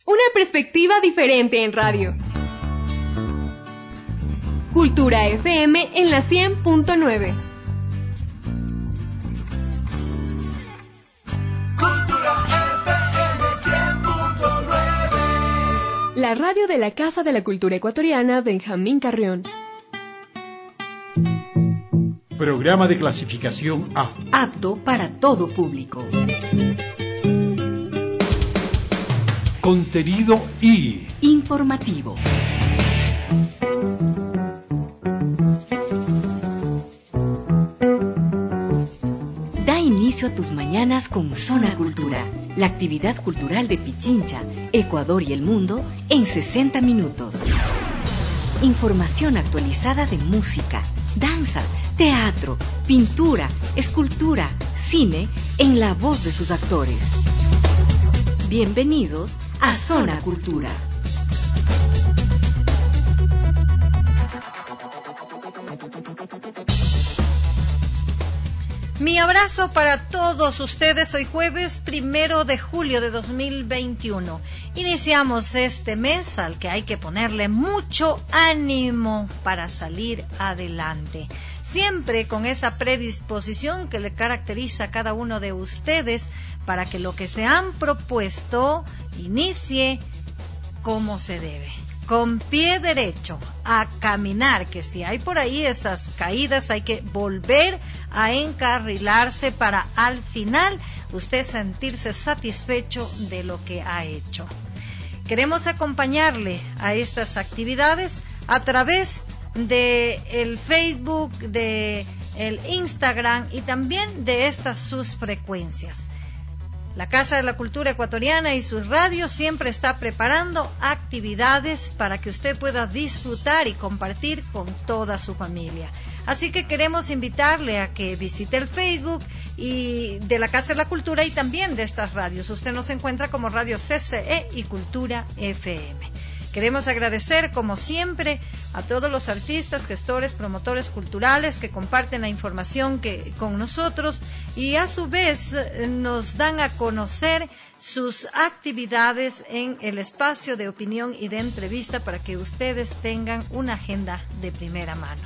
Una perspectiva diferente en radio. Cultura FM en la 100.9. Cultura FM 100.9. La radio de la Casa de la Cultura Ecuatoriana Benjamín Carrión. Programa de clasificación A. Apto para todo público. Contenido I. Informativo. Da inicio a tus mañanas con Zona Cultura, la actividad cultural de Pichincha, Ecuador y el mundo en 60 minutos. Información actualizada de música, danza, teatro, pintura, escultura, cine, en la voz de sus actores. Bienvenidos a Zona Cultura. Mi abrazo para todos ustedes. Hoy jueves 1 de julio de 2021. Iniciamos este mes al que hay que ponerle mucho ánimo para salir adelante. Siempre con esa predisposición que le caracteriza a cada uno de ustedes para que lo que se han propuesto inicie como se debe. Con pie derecho, a caminar, que si hay por ahí esas caídas hay que volver a encarrilarse para al final usted sentirse satisfecho de lo que ha hecho. Queremos acompañarle a estas actividades a través de el Facebook, de el Instagram y también de estas sus frecuencias. La Casa de la Cultura Ecuatoriana y sus radios siempre está preparando actividades para que usted pueda disfrutar y compartir con toda su familia. Así que queremos invitarle a que visite el Facebook y de la Casa de la Cultura y también de estas radios. Usted nos encuentra como Radio CCE y Cultura FM. Queremos agradecer, como siempre, a todos los artistas, gestores, promotores culturales que comparten la información con nosotros y a su vez nos dan a conocer sus actividades en el espacio de opinión y de entrevista para que ustedes tengan una agenda de primera mano.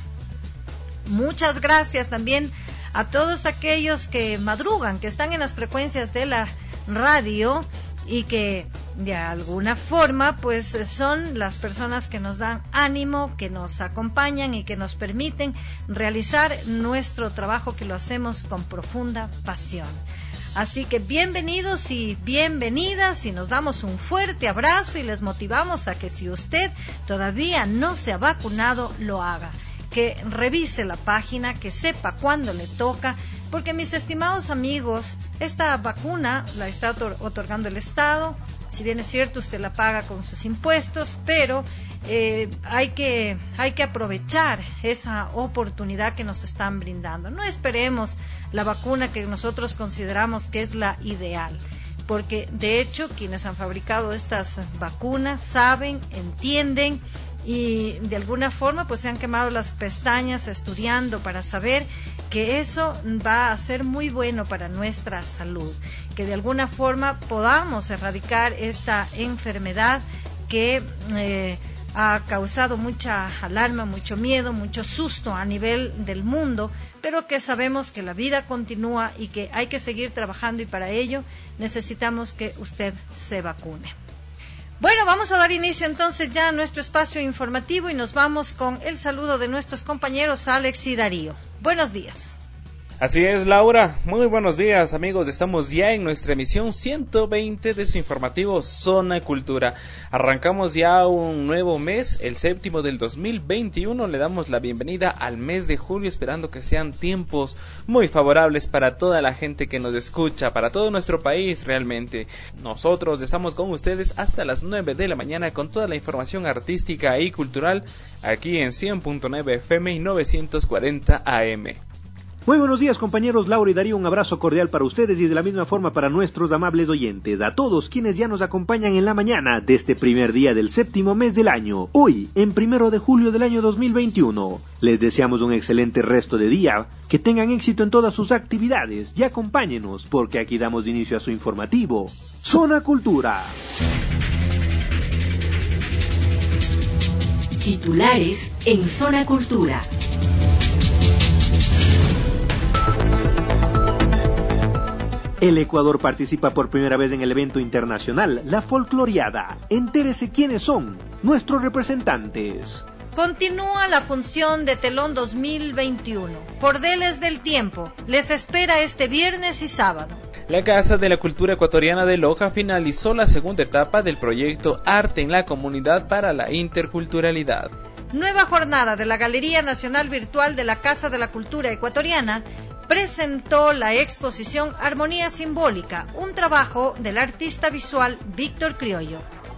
Muchas gracias también a todos aquellos que madrugan, que están en las frecuencias de la radio y que de alguna forma pues son las personas que nos dan ánimo, que nos acompañan y que nos permiten realizar nuestro trabajo, que lo hacemos con profunda pasión. Así que bienvenidos y bienvenidas y nos damos un fuerte abrazo y les motivamos a que si usted todavía no se ha vacunado, lo haga, que revise la página, que sepa cuándo le toca, porque mis estimados amigos, esta vacuna la está otorgando el Estado. Si bien es cierto, usted la paga con sus impuestos, pero hay que aprovechar esa oportunidad que nos están brindando. No esperemos la vacuna que nosotros consideramos que es la ideal, porque de hecho quienes han fabricado estas vacunas saben, entienden y de alguna forma pues se han quemado las pestañas estudiando para saber que eso va a ser muy bueno para nuestra salud, que de alguna forma podamos erradicar esta enfermedad que ha causado mucha alarma, mucho miedo, mucho susto a nivel del mundo, pero que sabemos que la vida continúa y que hay que seguir trabajando y para ello necesitamos que usted se vacune. Bueno, vamos a dar inicio entonces ya a nuestro espacio informativo y nos vamos con el saludo de nuestros compañeros Alex y Darío. Buenos días. Así es, Laura. Muy buenos días, amigos. Estamos ya en nuestra emisión 120 de su informativo Zona Cultura. Arrancamos ya un nuevo mes, el séptimo del 2021. Le damos la bienvenida al mes de julio, esperando que sean tiempos muy favorables para toda la gente que nos escucha, para todo nuestro país realmente. Nosotros estamos con ustedes hasta las 9 de la mañana con toda la información artística y cultural aquí en 100.9 FM y 940 AM. Muy buenos días, compañeros. Laura y Darío, un abrazo cordial para ustedes y de la misma forma para nuestros amables oyentes, a todos quienes ya nos acompañan en la mañana de este primer día del séptimo mes del año, hoy, en 1 de julio del año 2021. Les deseamos un excelente resto de día, que tengan éxito en todas sus actividades y acompáñenos porque aquí damos inicio a su informativo, Zona Cultura. Titulares en Zona Cultura. El Ecuador participa por primera vez en el evento internacional, la Folcloriada. Entérese quiénes son nuestros representantes. Continúa la función de Telón 2021. Pordeles del Tiempo les espera este viernes y sábado. La Casa de la Cultura Ecuatoriana de Loja finalizó la segunda etapa del proyecto Arte en la Comunidad para la Interculturalidad. Nueva jornada de la Galería Nacional Virtual de la Casa de la Cultura Ecuatoriana presentó la exposición Armonía Simbólica, un trabajo del artista visual Víctor Criollo.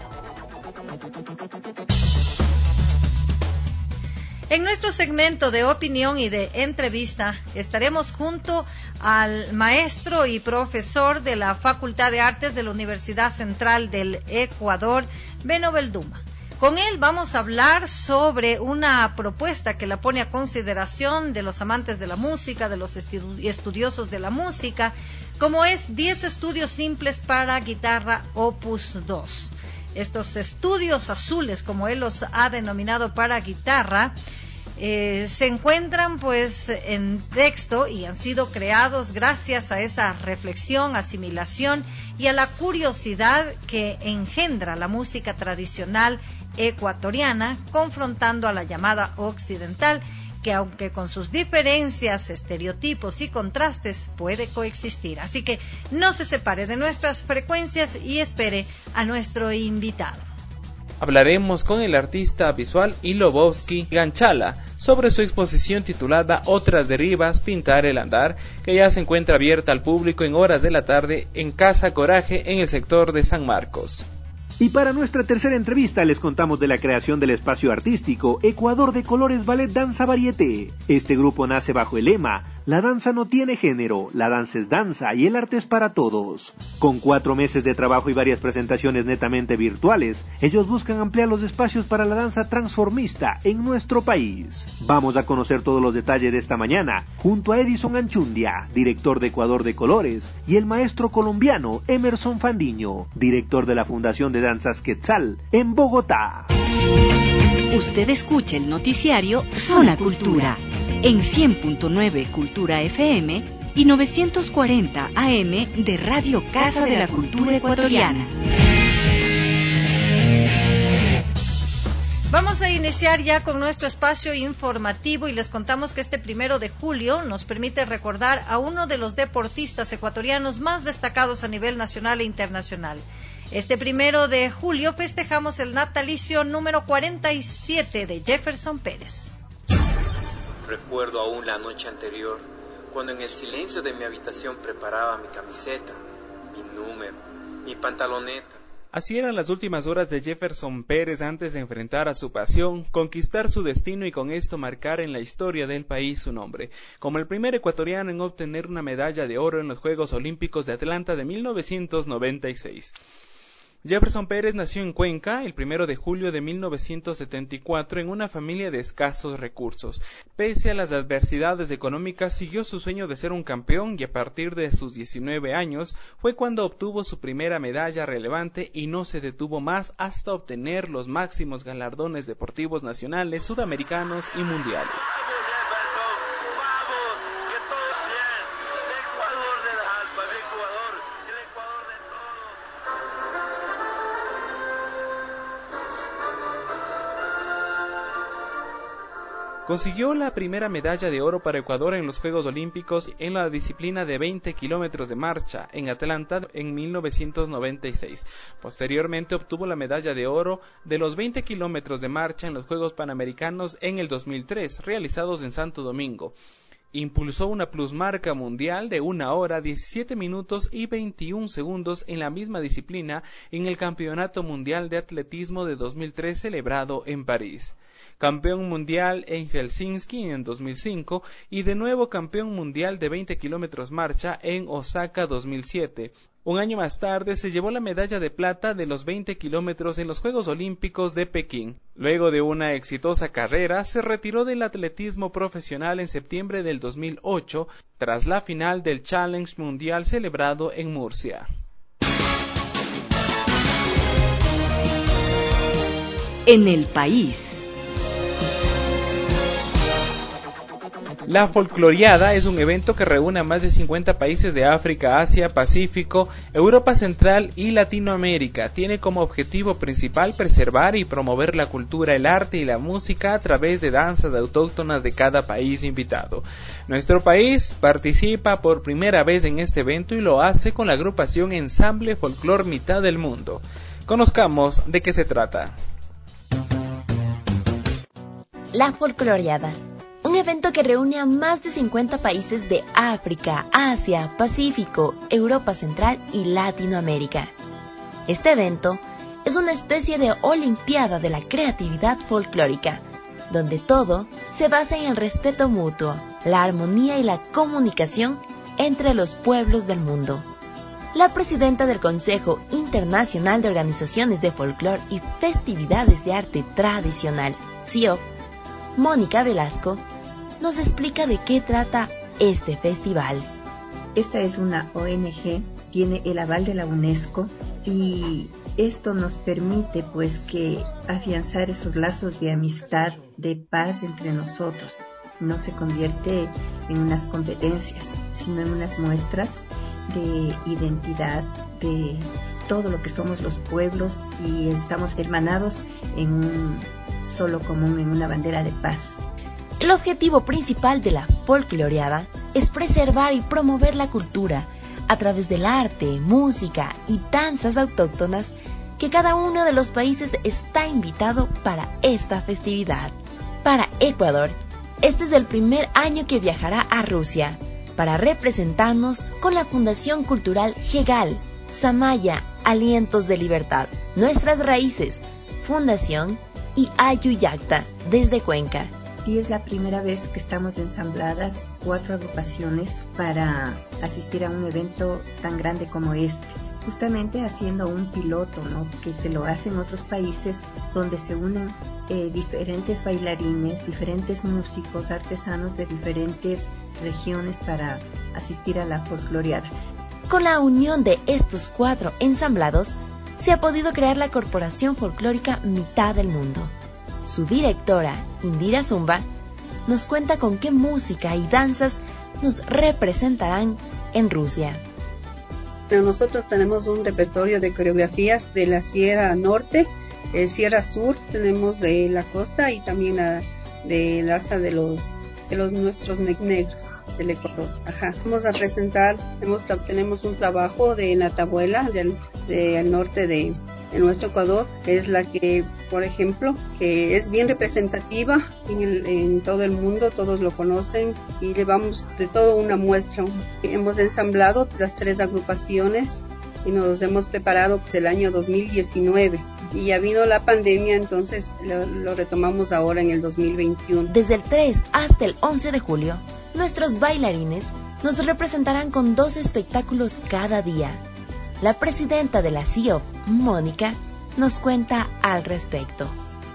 En nuestro segmento de opinión y de entrevista estaremos junto al maestro y profesor de la Facultad de Artes de la Universidad Central del Ecuador, Beno Belduma. Con él vamos a hablar sobre una propuesta que la pone a consideración de los amantes de la música, de los estudiosos de la música, como es 10 estudios simples para guitarra Opus 2. Estos estudios azules, como él los ha denominado para guitarra, se encuentran pues en texto y han sido creados gracias a esa reflexión, asimilación y a la curiosidad que engendra la música tradicional ecuatoriana, confrontando a la llamada occidental, que aunque con sus diferencias, estereotipos y contrastes puede coexistir. Así que no se separe de nuestras frecuencias y espere a nuestro invitado. Hablaremos con el artista visual Ilobowski Ganchala sobre su exposición titulada Otras Derivas, Pintar el Andar, que ya se encuentra abierta al público en horas de la tarde en Casa Coraje en el sector de San Marcos. Y para nuestra tercera entrevista les contamos de la creación del espacio artístico Ecuador de Colores Ballet Danza Varieté. Este grupo nace bajo el lema La danza no tiene género, la danza es danza y el arte es para todos. Con 4 meses de trabajo y varias presentaciones netamente virtuales, ellos buscan ampliar los espacios para la danza transformista en nuestro país. Vamos a conocer todos los detalles de esta mañana junto a Edison Anchundia, director de Ecuador de Colores, y el maestro colombiano Emerson Fandiño, director de la Fundación de Danzas Quetzal en Bogotá. Usted escucha el noticiario Zona Cultura en 100.9 Cultura FM y 940 AM de Radio Casa de la Cultura Ecuatoriana. Vamos a iniciar ya con nuestro espacio informativo y les contamos que este 1 de julio nos permite recordar a uno de los deportistas ecuatorianos más destacados a nivel nacional e internacional. Este 1 de julio festejamos el natalicio número 47 de Jefferson Pérez. Recuerdo aún la noche anterior, cuando en el silencio de mi habitación preparaba mi camiseta, mi número, mi pantaloneta. Así eran las últimas horas de Jefferson Pérez antes de enfrentar a su pasión, conquistar su destino y con esto marcar en la historia del país su nombre, como el primer ecuatoriano en obtener una medalla de oro en los Juegos Olímpicos de Atlanta de 1996. Jefferson Pérez nació en Cuenca el 1 de julio de 1974 en una familia de escasos recursos. Pese a las adversidades económicas, siguió su sueño de ser un campeón y a partir de sus 19 años fue cuando obtuvo su primera medalla relevante y no se detuvo más hasta obtener los máximos galardones deportivos nacionales, sudamericanos y mundiales. Consiguió la primera medalla de oro para Ecuador en los Juegos Olímpicos en la disciplina de 20 kilómetros de marcha en Atlanta en 1996. Posteriormente obtuvo la medalla de oro de los 20 kilómetros de marcha en los Juegos Panamericanos en el 2003, realizados en Santo Domingo. Impulsó una plusmarca mundial de 1 hora, 17 minutos y 21 segundos en la misma disciplina en el Campeonato Mundial de Atletismo de 2003 celebrado en París. Campeón mundial en Helsinki en 2005 y de nuevo campeón mundial de 20 kilómetros marcha en Osaka 2007. Un año más tarde se llevó la medalla de plata de los 20 kilómetros en los Juegos Olímpicos de Pekín. Luego de una exitosa carrera, se retiró del atletismo profesional en septiembre del 2008 tras la final del Challenge Mundial celebrado en Murcia. en el país. La Folcloriada es un evento que reúne a más de 50 países de África, Asia, Pacífico, Europa Central y Latinoamérica. Tiene como objetivo principal preservar y promover la cultura, el arte y la música a través de danzas autóctonas de cada país invitado. Nuestro país participa por primera vez en este evento y lo hace con la agrupación Ensamble Folclor Mitad del Mundo. Conozcamos de qué se trata. La Folcloriada, un evento que reúne a más de 50 países de África, Asia, Pacífico, Europa Central y Latinoamérica. Este evento es una especie de olimpiada de la creatividad folclórica, donde todo se basa en el respeto mutuo, la armonía y la comunicación entre los pueblos del mundo. La presidenta del Consejo Internacional de Organizaciones de Folclor y Festividades de Arte Tradicional, CIOF, Mónica Velasco, nos explica de qué trata este festival. Esta es una ONG, tiene el aval de la UNESCO y esto nos permite que afianzar esos lazos de amistad, de paz entre nosotros. No se convierte en unas competencias, sino en unas muestras de identidad, de todo lo que somos los pueblos y estamos hermanados en un solo común, en una bandera de paz. El objetivo principal de la Folcloriada es preservar y promover la cultura a través del arte, música y danzas autóctonas que cada uno de los países está invitado para esta festividad. Para Ecuador, este es el primer año que viajará a Rusia para representarnos con la Fundación Cultural Hegal, Samaya, Alientos de Libertad, Nuestras Raíces, Fundación y Ayuyacta, desde Cuenca. Sí, es la primera vez que estamos ensambladas 4 agrupaciones para asistir a un evento tan grande como este. Justamente haciendo un piloto, ¿no? Que se lo hace en otros países donde se unen diferentes bailarines, diferentes músicos, artesanos de diferentes regiones para asistir a la Folcloriada. Con la unión de estos 4 ensamblados, se ha podido crear la Corporación Folclórica Mitad del Mundo. Su directora, Indira Zumba, nos cuenta con qué música y danzas nos representarán en Rusia. Pero nosotros tenemos un repertorio de coreografías de la Sierra Norte, Sierra Sur, tenemos de la costa y también de la asa de los nuestros negros del Ecuador. Vamos a presentar, tenemos un trabajo de Natabuela del norte de nuestro Ecuador, es la que, por ejemplo, que es bien representativa en todo el mundo, todos lo conocen y llevamos de todo una muestra. Hemos ensamblado las 3 agrupaciones y nos hemos preparado del año 2019 y ya vino la pandemia, entonces lo retomamos ahora en el 2021. Desde el 3 hasta el 11 de julio, nuestros bailarines nos representarán con 2 espectáculos cada día. La presidenta de la CIOF, Mónica, nos cuenta al respecto.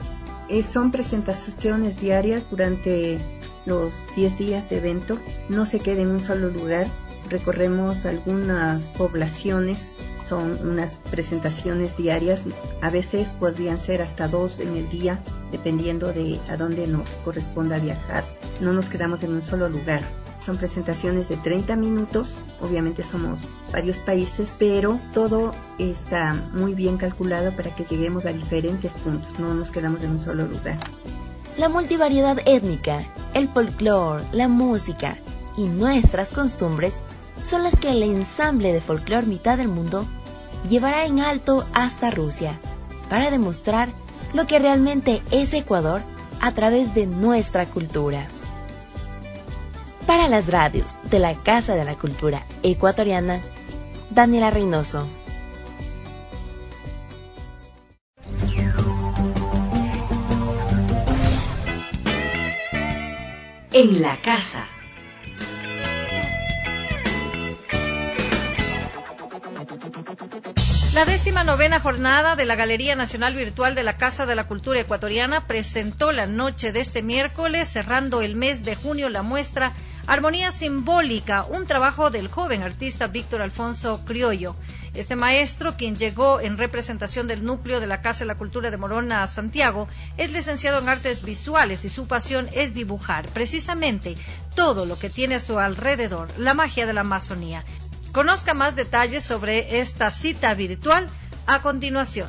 Son presentaciones diarias durante los 10 días de evento. No se queda en un solo lugar. Recorremos algunas poblaciones. Son unas presentaciones diarias. A veces podrían ser hasta 2 en el día, dependiendo de a dónde nos corresponda viajar. No nos quedamos en un solo lugar. Son presentaciones de 30 minutos, obviamente somos varios países, pero todo está muy bien calculado para que lleguemos a diferentes puntos, no nos quedamos en un solo lugar. La multivariedad étnica, el folclore, la música y nuestras costumbres son las que el ensamble de folclor Mitad del Mundo llevará en alto hasta Rusia para demostrar lo que realmente es Ecuador a través de nuestra cultura. Para las radios de la Casa de la Cultura Ecuatoriana, Daniela Reynoso. En la casa. La 19ª jornada de la Galería Nacional Virtual de la Casa de la Cultura Ecuatoriana presentó la noche de este miércoles, cerrando el mes de junio, la muestra Armonía Simbólica, un trabajo del joven artista Víctor Alfonso Criollo. Este maestro, quien llegó en representación del núcleo de la Casa de la Cultura de Morona a Santiago, es licenciado en artes visuales y su pasión es dibujar precisamente todo lo que tiene a su alrededor, la magia de la Amazonía. Conozca más detalles sobre esta cita virtual a continuación.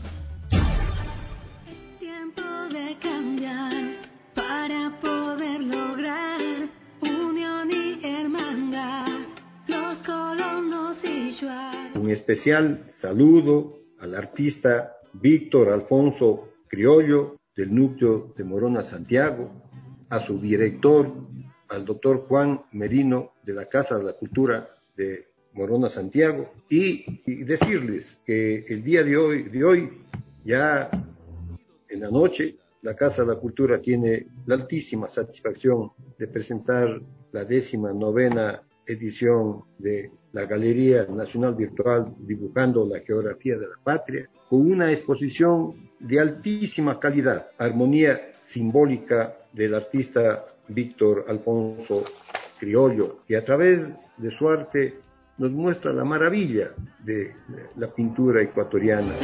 Es tiempo de cambiar para poder lograr unión y hermandad, los colonos y Shuar. Un especial saludo al artista Víctor Alfonso Criollo del núcleo de Morona Santiago, a su director, al doctor Juan Merino de la Casa de la Cultura de Morona Santiago, y decirles que el día de hoy, ya en la noche, la Casa de la Cultura tiene la altísima satisfacción de presentar la 19ª edición de la Galería Nacional Virtual Dibujando la Geografía de la Patria, con una exposición de altísima calidad, armonía simbólica del artista Víctor Alfonso Criollo, que a través de su arte nos muestra la maravilla de la pintura ecuatoriana.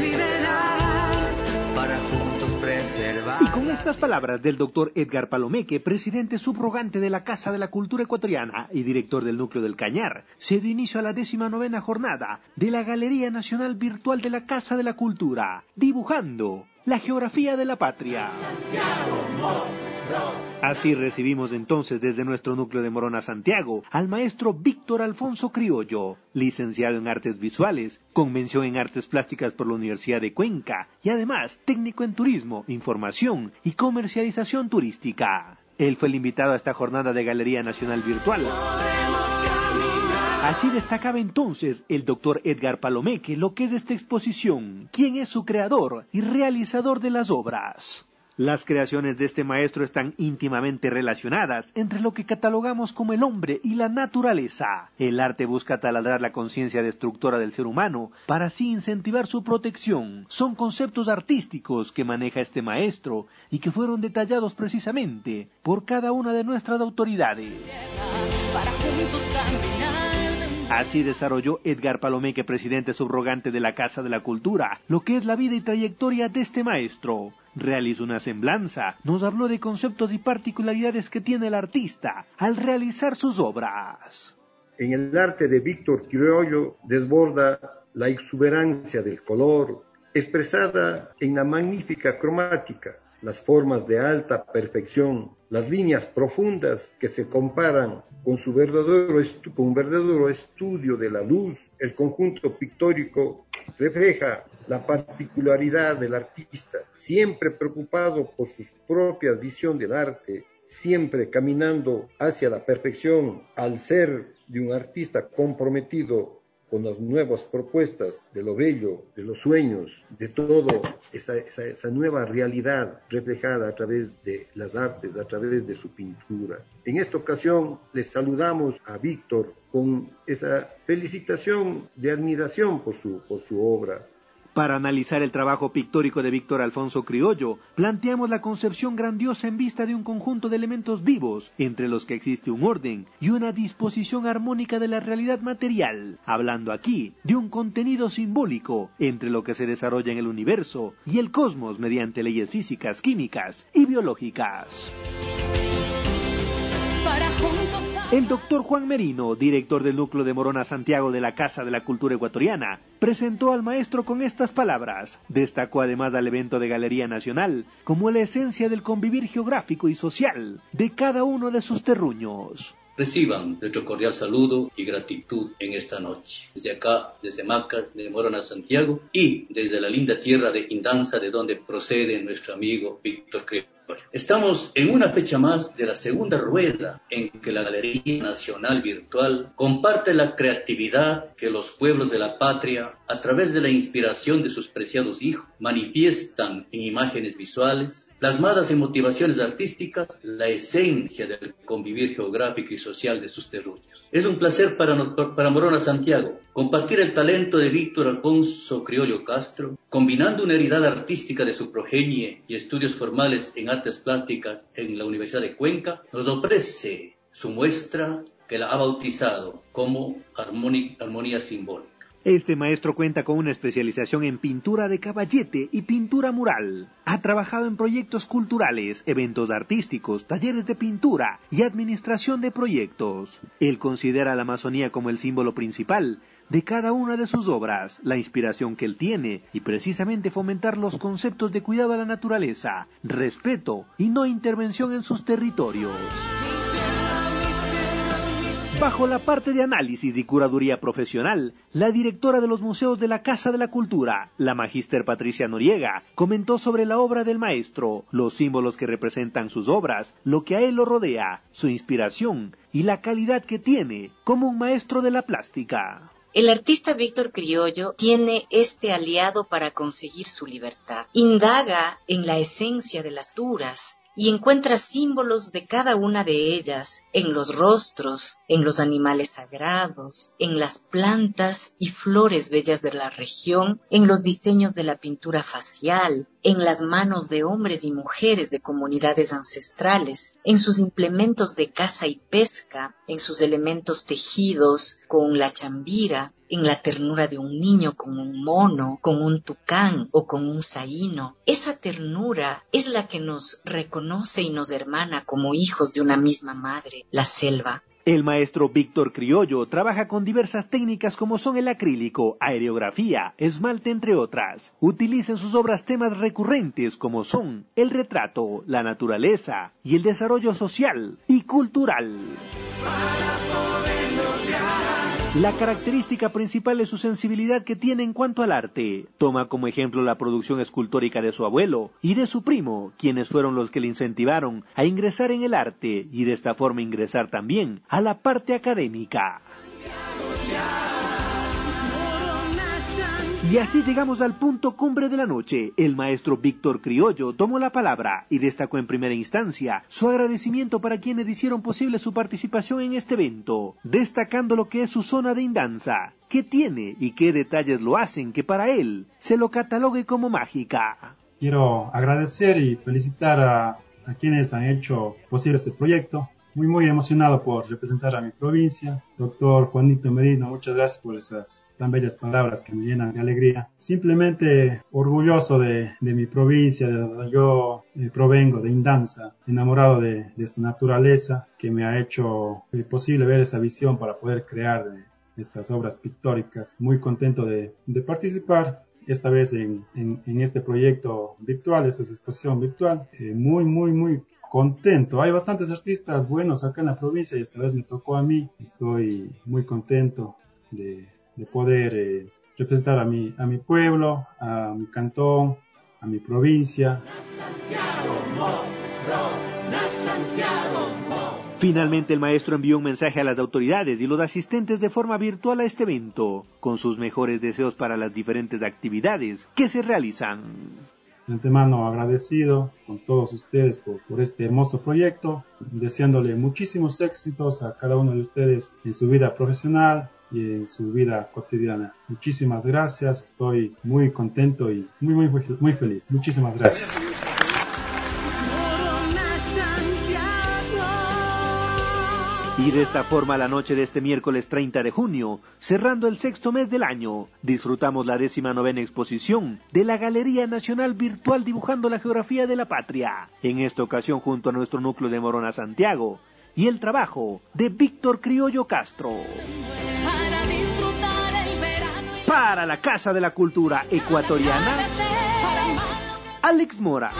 Y con estas palabras del doctor Edgar Palomeque, presidente subrogante de la Casa de la Cultura Ecuatoriana y director del Núcleo del Cañar, se dio inicio a la 19ª jornada de la Galería Nacional Virtual de la Casa de la Cultura, dibujando la geografía de la patria. Así recibimos entonces desde nuestro núcleo de Morona Santiago al maestro Víctor Alfonso Criollo, licenciado en Artes Visuales, con mención en Artes Plásticas por la Universidad de Cuenca y además técnico en Turismo, Información y Comercialización Turística. Él fue el invitado a esta jornada de Galería Nacional Virtual. Así destacaba entonces el doctor Edgar Palomeque lo que es de esta exposición, quién es su creador y realizador de las obras. Las creaciones de este maestro están íntimamente relacionadas entre lo que catalogamos como el hombre y la naturaleza. El arte busca taladrar la conciencia destructora del ser humano para así incentivar su protección. Son conceptos artísticos que maneja este maestro y que fueron detallados precisamente por cada una de nuestras autoridades. Así desarrolló Edgar Palomeque, presidente subrogante de la Casa de la Cultura, lo que es la vida y trayectoria de este maestro. Realizó una semblanza, nos habló de conceptos y particularidades que tiene el artista al realizar sus obras. En el arte de Víctor Criollo desborda la exuberancia del color, expresada en la magnífica cromática, las formas de alta perfección, las líneas profundas que se comparan con un verdadero estudio de la luz. El conjunto pictórico refleja la particularidad del artista, siempre preocupado por su propia visión del arte, siempre caminando hacia la perfección, al ser de un artista comprometido con las nuevas propuestas de lo bello, de los sueños, de todo esa nueva realidad reflejada a través de las artes, a través de su pintura. En esta ocasión les saludamos a Víctor con esa felicitación de admiración por su obra. Para analizar el trabajo pictórico de Víctor Alfonso Criollo, planteamos la concepción grandiosa en vista de un conjunto de elementos vivos, entre los que existe un orden y una disposición armónica de la realidad material, hablando aquí de un contenido simbólico entre lo que se desarrolla en el universo y el cosmos mediante leyes físicas, químicas y biológicas. El doctor Juan Merino, director del Núcleo de Morona Santiago de la Casa de la Cultura Ecuatoriana, presentó al maestro con estas palabras. Destacó además al evento de Galería Nacional como la esencia del convivir geográfico y social de cada uno de sus terruños. Reciban nuestro cordial saludo y gratitud en esta noche. Desde acá, desde Maca, de Morona Santiago, y desde la linda tierra de Indanza, de donde procede nuestro amigo Víctor Criollo. Estamos en una fecha más de la segunda rueda en que la Galería Nacional Virtual comparte la creatividad que los pueblos de la patria, a través de la inspiración de sus preciados hijos, manifiestan en imágenes visuales, plasmadas en motivaciones artísticas, la esencia del convivir geográfico y social de sus terruños. Es un placer para Morona Santiago compartir el talento de Víctor Alfonso Criollo Castro, combinando una heredad artística de su progenie y estudios formales en artes plásticas en la Universidad de Cuenca, nos ofrece su muestra que la ha bautizado como Armonía Simbólica. Este maestro cuenta con una especialización en pintura de caballete y pintura mural. Ha trabajado en proyectos culturales, eventos artísticos, talleres de pintura y administración de proyectos. Él considera a la Amazonía como el símbolo principal de cada una de sus obras, la inspiración que él tiene y precisamente fomentar los conceptos de cuidado a la naturaleza, respeto y no intervención en sus territorios. Bajo la parte de análisis y curaduría profesional, la directora de los museos de la Casa de la Cultura, la magíster Patricia Noriega, comentó sobre la obra del maestro, los símbolos que representan sus obras, lo que a él lo rodea, su inspiración y la calidad que tiene como un maestro de la plástica. El artista Víctor Criollo tiene este aliado para conseguir su libertad. Indaga en la esencia de las duras y encuentra símbolos de cada una de ellas en los rostros, en los animales sagrados, en las plantas y flores bellas de la región, en los diseños de la pintura facial, en las manos de hombres y mujeres de comunidades ancestrales, en sus implementos de caza y pesca, en sus elementos tejidos con la chambira, en la ternura de un niño con un mono, con un tucán o con un saíno. Esa ternura es la que nos reconoce y nos hermana como hijos de una misma madre, la selva. El maestro Víctor Criollo trabaja con diversas técnicas como son el acrílico, aerografía, esmalte entre otras. Utiliza en sus obras temas recurrentes como son el retrato, la naturaleza y el desarrollo social y cultural. La característica principal es su sensibilidad que tiene en cuanto al arte. Toma como ejemplo la producción escultórica de su abuelo y de su primo, quienes fueron los que le incentivaron a ingresar en el arte y de esta forma ingresar también a la parte académica. Y así llegamos al punto cumbre de la noche. El maestro Víctor Criollo tomó la palabra y destacó en primera instancia su agradecimiento para quienes hicieron posible su participación en este evento, destacando lo que es su zona de Indanza, qué tiene y qué detalles lo hacen que para él se lo catalogue como mágica. Quiero agradecer y felicitar a quienes han hecho posible este proyecto. Muy emocionado por representar a mi provincia. Doctor Juanito Merino, muchas gracias por esas tan bellas palabras que me llenan de alegría. Simplemente orgulloso de mi provincia, de donde yo provengo, de Indanza, enamorado de esta naturaleza que me ha hecho posible ver esa visión para poder crear estas obras pictóricas. Muy contento de participar esta vez en este proyecto virtual, esta exposición virtual. Muy contento. Hay bastantes artistas buenos acá en la provincia y esta vez me tocó a mí. Estoy muy contento de poder representar a mi pueblo, a mi cantón, a mi provincia. Finalmente el maestro envió un mensaje a las autoridades y los asistentes de forma virtual a este evento, con sus mejores deseos para las diferentes actividades que se realizan. De antemano agradecido con todos ustedes por este hermoso proyecto, deseándole muchísimos éxitos a cada uno de ustedes en su vida profesional y en su vida cotidiana. Muchísimas gracias, estoy muy contento y muy feliz. Muchísimas gracias. Y de esta forma la noche de este miércoles 30 de junio, cerrando el sexto mes del año, disfrutamos la 19ª exposición de la Galería Nacional Virtual Dibujando la Geografía de la Patria, en esta ocasión junto a nuestro núcleo de Morona Santiago, y el trabajo de Víctor Criollo Castro. Para la Casa de la Cultura Ecuatoriana, Alex Mora.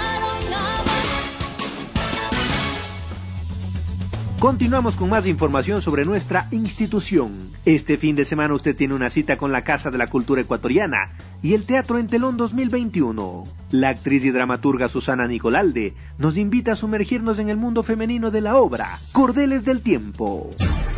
Continuamos con más información sobre nuestra institución. Este fin de semana usted tiene una cita con la Casa de la Cultura Ecuatoriana y el Teatro en Telón 2021. La actriz y dramaturga Susana Nicolalde nos invita a sumergirnos en el mundo femenino de la obra Cordeles del Tiempo.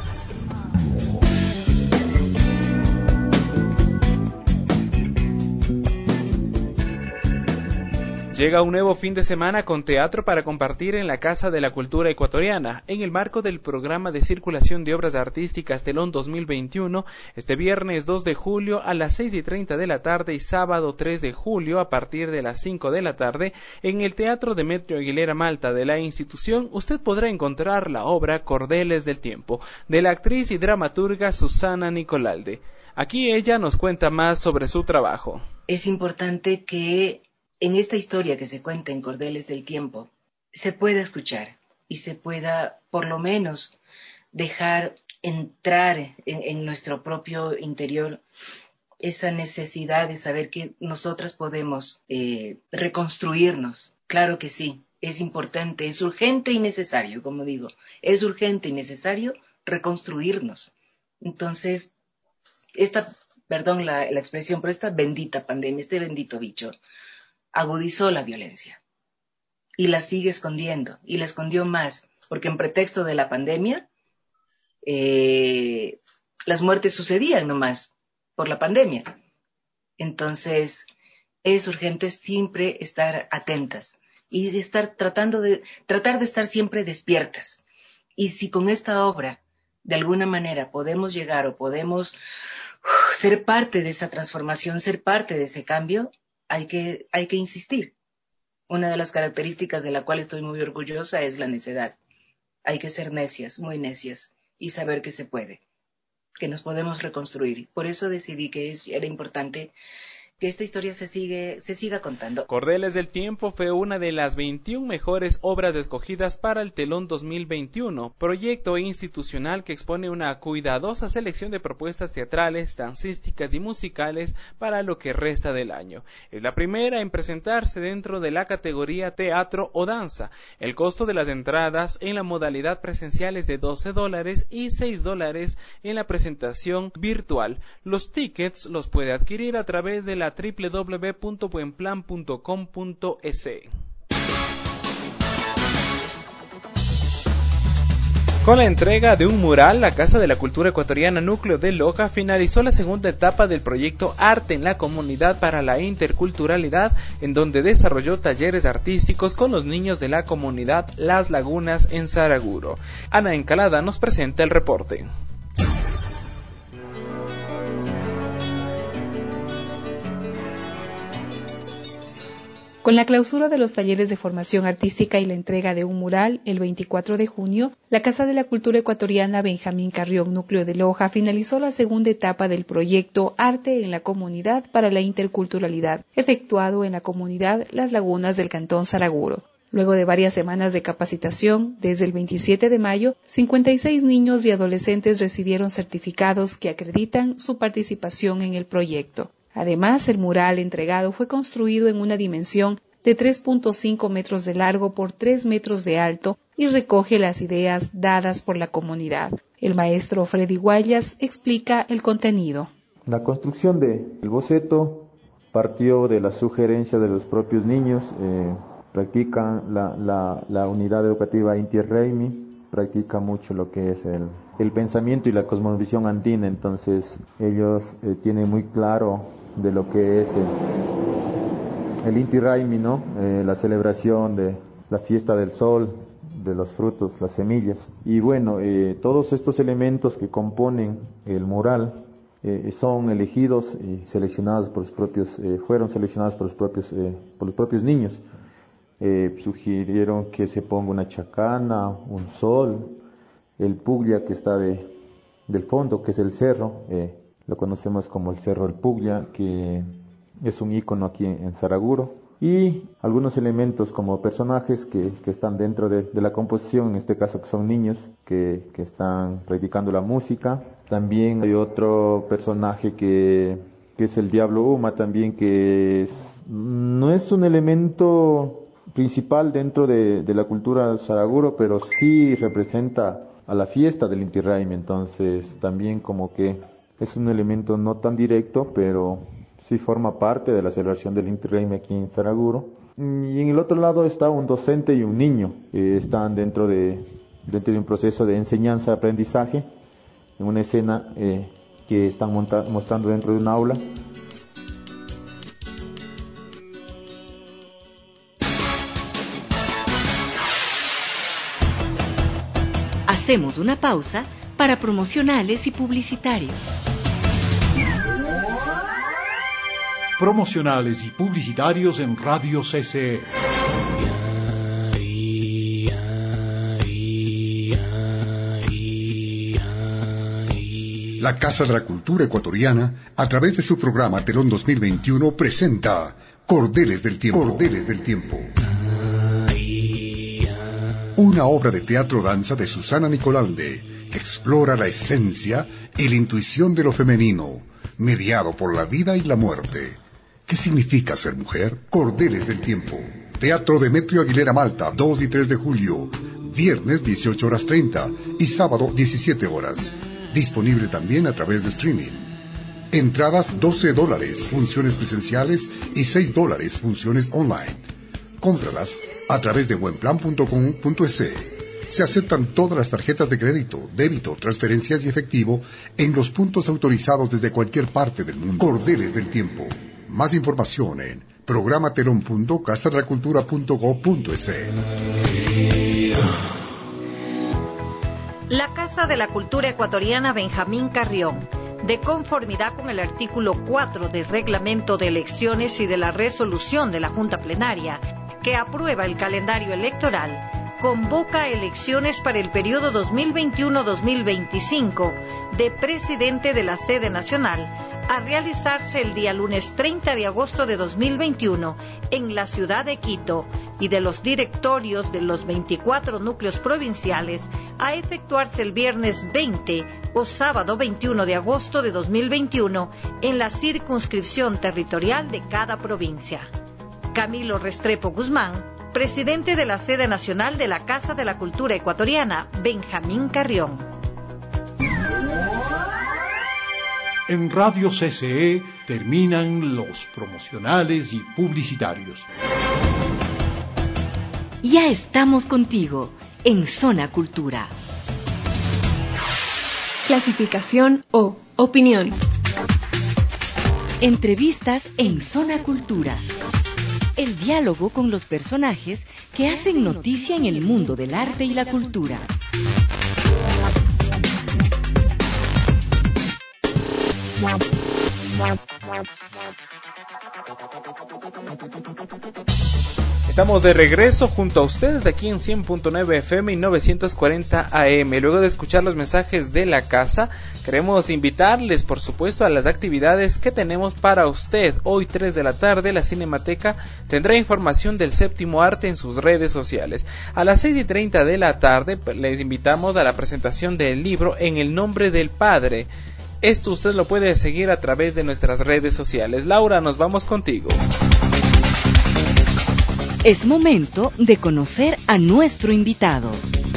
Llega un nuevo fin de semana con teatro para compartir en la Casa de la Cultura Ecuatoriana, en el marco del programa de circulación de obras artísticas Telón 2021, este viernes 2 de julio a las 6:30 de la tarde y sábado 3 de julio a partir de las 5 de la tarde, en el Teatro Demetrio Aguilera Malta de la institución, usted podrá encontrar la obra Cordeles del Tiempo, de la actriz y dramaturga Susana Nicolalde. Aquí ella nos cuenta más sobre su trabajo. Es importante que en esta historia que se cuenta en Cordeles del Tiempo se pueda escuchar y se pueda por lo menos dejar entrar en nuestro propio interior esa necesidad de saber que nosotras podemos reconstruirnos. Claro que sí, es importante, es urgente y necesario, como digo, es urgente y necesario reconstruirnos. Entonces, perdón la expresión, pero esta bendita pandemia, este bendito bicho, agudizó la violencia y la sigue escondiendo, y la escondió más, porque en pretexto de la pandemia, las muertes sucedían nomás por la pandemia. Entonces, es urgente siempre estar atentas y tratar de estar siempre despiertas. Y si con esta obra, de alguna manera, podemos llegar o podemos ser parte de esa transformación, ser parte de ese cambio, hay que insistir. Una de las características de la cual estoy muy orgullosa es la necedad. Hay que ser necias, muy necias, y saber que se puede, que nos podemos reconstruir. Por eso decidí que era importante que esta historia se siga contando. Cordeles del Tiempo fue una de las 21 mejores obras escogidas para el Telón 2021, proyecto institucional que expone una cuidadosa selección de propuestas teatrales, dancísticas y musicales para lo que resta del año. Es la primera en presentarse dentro de la categoría teatro o danza. El costo de las entradas en la modalidad presencial es de $12 y $6 en la presentación virtual. Los tickets los puede adquirir a través de la www.buenplan.com.es. Con la entrega de un mural, la Casa de la Cultura Ecuatoriana Núcleo de Loja finalizó la segunda etapa del proyecto Arte en la Comunidad para la Interculturalidad, en donde desarrolló talleres artísticos con los niños de la comunidad Las Lagunas en Saraguro. Ana Encalada nos presenta el reporte. Con la clausura de los talleres de formación artística y la entrega de un mural, el 24 de junio, la Casa de la Cultura Ecuatoriana Benjamín Carrión Núcleo de Loja finalizó la segunda etapa del proyecto Arte en la Comunidad para la Interculturalidad, efectuado en la comunidad Las Lagunas del Cantón Saraguro. Luego de varias semanas de capacitación, desde el 27 de mayo, 56 niños y adolescentes recibieron certificados que acreditan su participación en el proyecto. Además, el mural entregado fue construido en una dimensión de 3.5 metros de largo por 3 metros de alto y recoge las ideas dadas por la comunidad. El maestro Freddy Guayas explica el contenido. La construcción del boceto partió de la sugerencia de los propios niños. Practican la unidad educativa Inti Raymi, practica mucho lo que es el pensamiento y la cosmovisión andina. Entonces ellos tienen muy claro de lo que es el Inti Raymi, ¿no? La celebración de la fiesta del sol, de los frutos, las semillas. Y bueno, todos estos elementos que componen el mural son elegidos y seleccionados por los propios, fueron seleccionados por los propios niños. Sugirieron que se ponga una chacana, un sol, el puglia que está del fondo, que es el cerro, lo conocemos como el Cerro del Puglia, que es un ícono aquí en Saraguro, y algunos elementos como personajes que están dentro de la composición, en este caso que son niños que están practicando la música. También hay otro personaje que es el Diablo Uma, también que no es un elemento principal dentro de la cultura saraguro, pero sí representa a la fiesta del Inti Raymi. Entonces también como que es un elemento no tan directo, pero sí forma parte de la celebración del Inti Raymi aquí en Saraguro. Y en el otro lado está un docente y un niño, están dentro de un proceso de enseñanza-aprendizaje, en una escena que están mostrando dentro de un aula. Hacemos una pausa para promocionales y publicitarios. Promocionales y publicitarios en Radio CCE. La Casa de la Cultura Ecuatoriana, a través de su programa Telón 2021, presenta Cordeles del Tiempo. Cordeles del Tiempo. Una obra de teatro-danza de Susana Nicolalde que explora la esencia y la intuición de lo femenino, mediado por la vida y la muerte. ¿Qué significa ser mujer? Cordeles del Tiempo. Teatro Demetrio Aguilera Malta, 2 y 3 de julio. Viernes 18:30 y sábado 17 horas. Disponible también a través de streaming. Entradas $12, funciones presenciales y $6, funciones online. Cómpralas a través de buenplan.com.es. Se aceptan todas las tarjetas de crédito, débito, transferencias y efectivo en los puntos autorizados desde cualquier parte del mundo. Cordeles del Tiempo. Más información en programatelon.casadelacultura.go.es. La Casa de la Cultura Ecuatoriana Benjamín Carrión, de conformidad con el artículo 4 del Reglamento de Elecciones y de la resolución de la Junta Plenaria, que aprueba el calendario electoral, convoca elecciones para el periodo 2021-2025 de presidente de la sede nacional a realizarse el día lunes 30 de agosto de 2021 en la ciudad de Quito, y de los directorios de los 24 núcleos provinciales a efectuarse el viernes 20 o sábado 21 de agosto de 2021 en la circunscripción territorial de cada provincia. Camilo Restrepo Guzmán, presidente de la sede nacional de la Casa de la Cultura Ecuatoriana, Benjamín Carrión. En Radio CCE terminan los promocionales y publicitarios. Ya estamos contigo en Zona Cultura. Clasificación O. Opinión. Entrevistas en Zona Cultura. El diálogo con los personajes que hacen noticia en el mundo del arte y la cultura. Estamos de regreso junto a ustedes aquí en 100.9 FM y 940 AM. Luego de escuchar los mensajes de la casa, queremos invitarles, por supuesto, a las actividades que tenemos para usted. Hoy 3 de la tarde, la Cinemateca tendrá información del séptimo arte en sus redes sociales. A las 6:30 de la tarde, les invitamos a la presentación del libro En el Nombre del Padre. Esto usted lo puede seguir a través de nuestras redes sociales. Laura, nos vamos contigo. Es momento de conocer a nuestro invitado.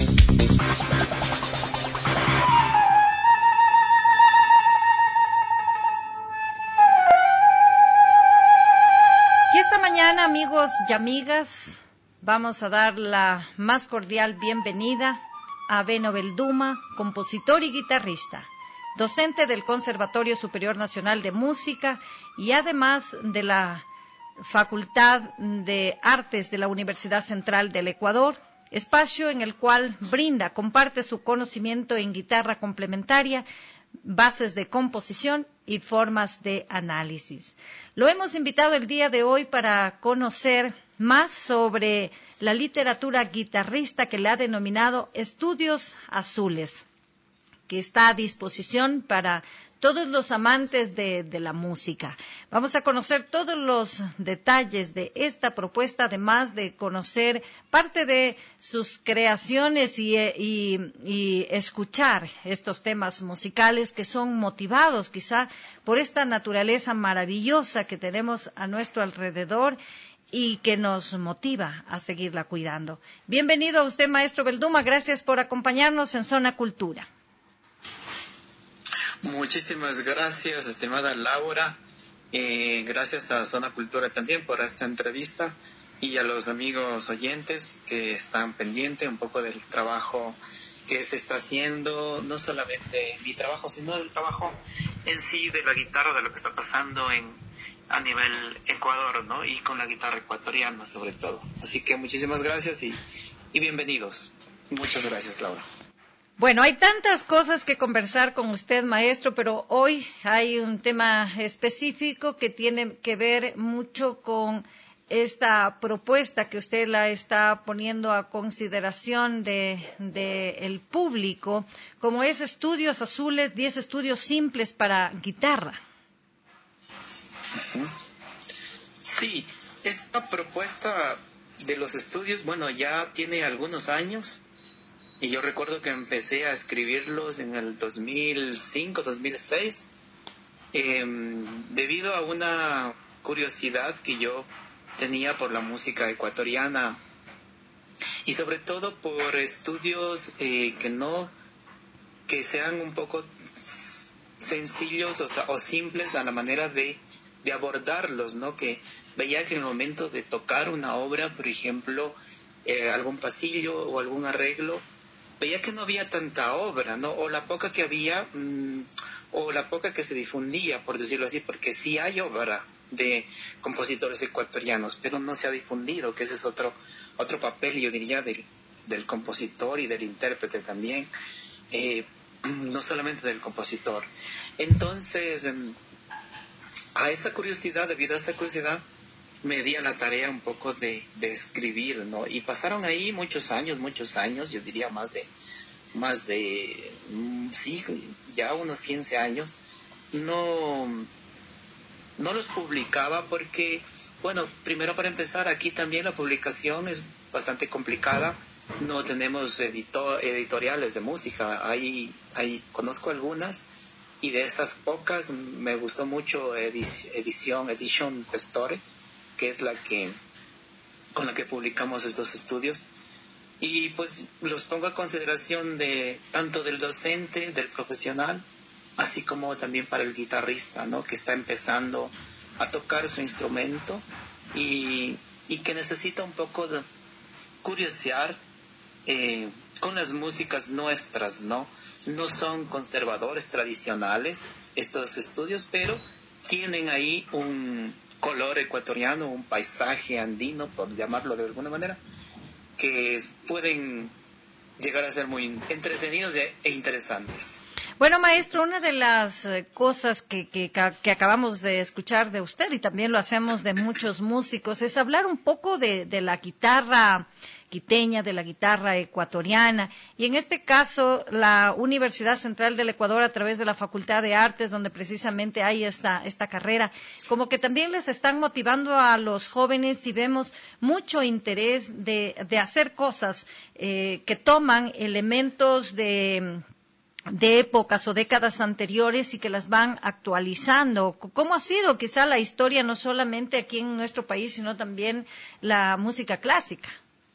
Y esta mañana, amigos y amigas, vamos a dar la más cordial bienvenida a Beno Belduma, compositor y guitarrista, docente del Conservatorio Superior Nacional de Música y además de la Facultad de Artes de la Universidad Central del Ecuador, espacio en el cual comparte su conocimiento en guitarra complementaria, bases de composición y formas de análisis. Lo hemos invitado el día de hoy para conocer más sobre la literatura guitarrista que le ha denominado Estudios Azules, que está a disposición para todos los amantes de la música. Vamos a conocer todos los detalles de esta propuesta, además de conocer parte de sus creaciones y escuchar estos temas musicales que son motivados quizá por esta naturaleza maravillosa que tenemos a nuestro alrededor y que nos motiva a seguirla cuidando. Bienvenido a usted, maestro Belduma. Gracias por acompañarnos en Zona Cultura. Muchísimas gracias, estimada Laura. Gracias a Zona Cultura también por esta entrevista y a los amigos oyentes que están pendientes un poco del trabajo que se está haciendo, no solamente mi trabajo, sino del trabajo en sí de la guitarra, de lo que está pasando a nivel Ecuador, ¿no? Y con la guitarra ecuatoriana sobre todo. Así que muchísimas gracias y bienvenidos. Muchas gracias, Laura. Bueno, hay tantas cosas que conversar con usted, maestro, pero hoy hay un tema específico que tiene que ver mucho con esta propuesta que usted la está poniendo a consideración de el público, como es Estudios Azules, 10 estudios simples para guitarra. Sí, esta propuesta de los estudios, bueno, ya tiene algunos años, y yo recuerdo que empecé a escribirlos en el 2005, 2006, debido a una curiosidad que yo tenía por la música ecuatoriana y sobre todo por estudios que sean un poco sencillos o simples a la manera de abordarlos, ¿no? Que veía que en el momento de tocar una obra, por ejemplo, algún pasillo o algún arreglo, veía que no había tanta obra, ¿no? O la poca que había, o la poca que se difundía, por decirlo así, porque sí hay obra de compositores ecuatorianos, pero no se ha difundido, que ese es otro papel, yo diría, del compositor y del intérprete también, no solamente del compositor. Entonces, debido a esa curiosidad, me di a la tarea un poco de escribir, ¿no? Y pasaron ahí muchos años, yo diría más de sí, ya unos 15 años. No los publicaba porque, bueno, primero para empezar, aquí también la publicación es bastante complicada. No tenemos editoriales de música. Ahí conozco algunas, y de esas pocas me gustó mucho Edition Testore, que es con la que publicamos estos estudios, y pues los pongo a consideración de tanto del docente, del profesional, así como también para el guitarrista, ¿no? Que está empezando a tocar su instrumento y que necesita un poco de curiosear con las músicas nuestras, ¿no? No son conservadores tradicionales estos estudios, pero tienen ahí un color ecuatoriano, un paisaje andino, por llamarlo de alguna manera, que pueden llegar a ser muy entretenidos e interesantes. Bueno, maestro, una de las cosas que acabamos de escuchar de usted, y también lo hacemos de muchos músicos, es hablar un poco de la guitarra quiteña, de la guitarra ecuatoriana, y en este caso la Universidad Central del Ecuador, a través de la Facultad de Artes, donde precisamente hay esta carrera, como que también les están motivando a los jóvenes, y vemos mucho interés de hacer cosas que toman elementos de épocas o décadas anteriores y que las van actualizando. ¿Cómo ha sido quizá la historia, no solamente aquí en nuestro país, sino también la música clásica?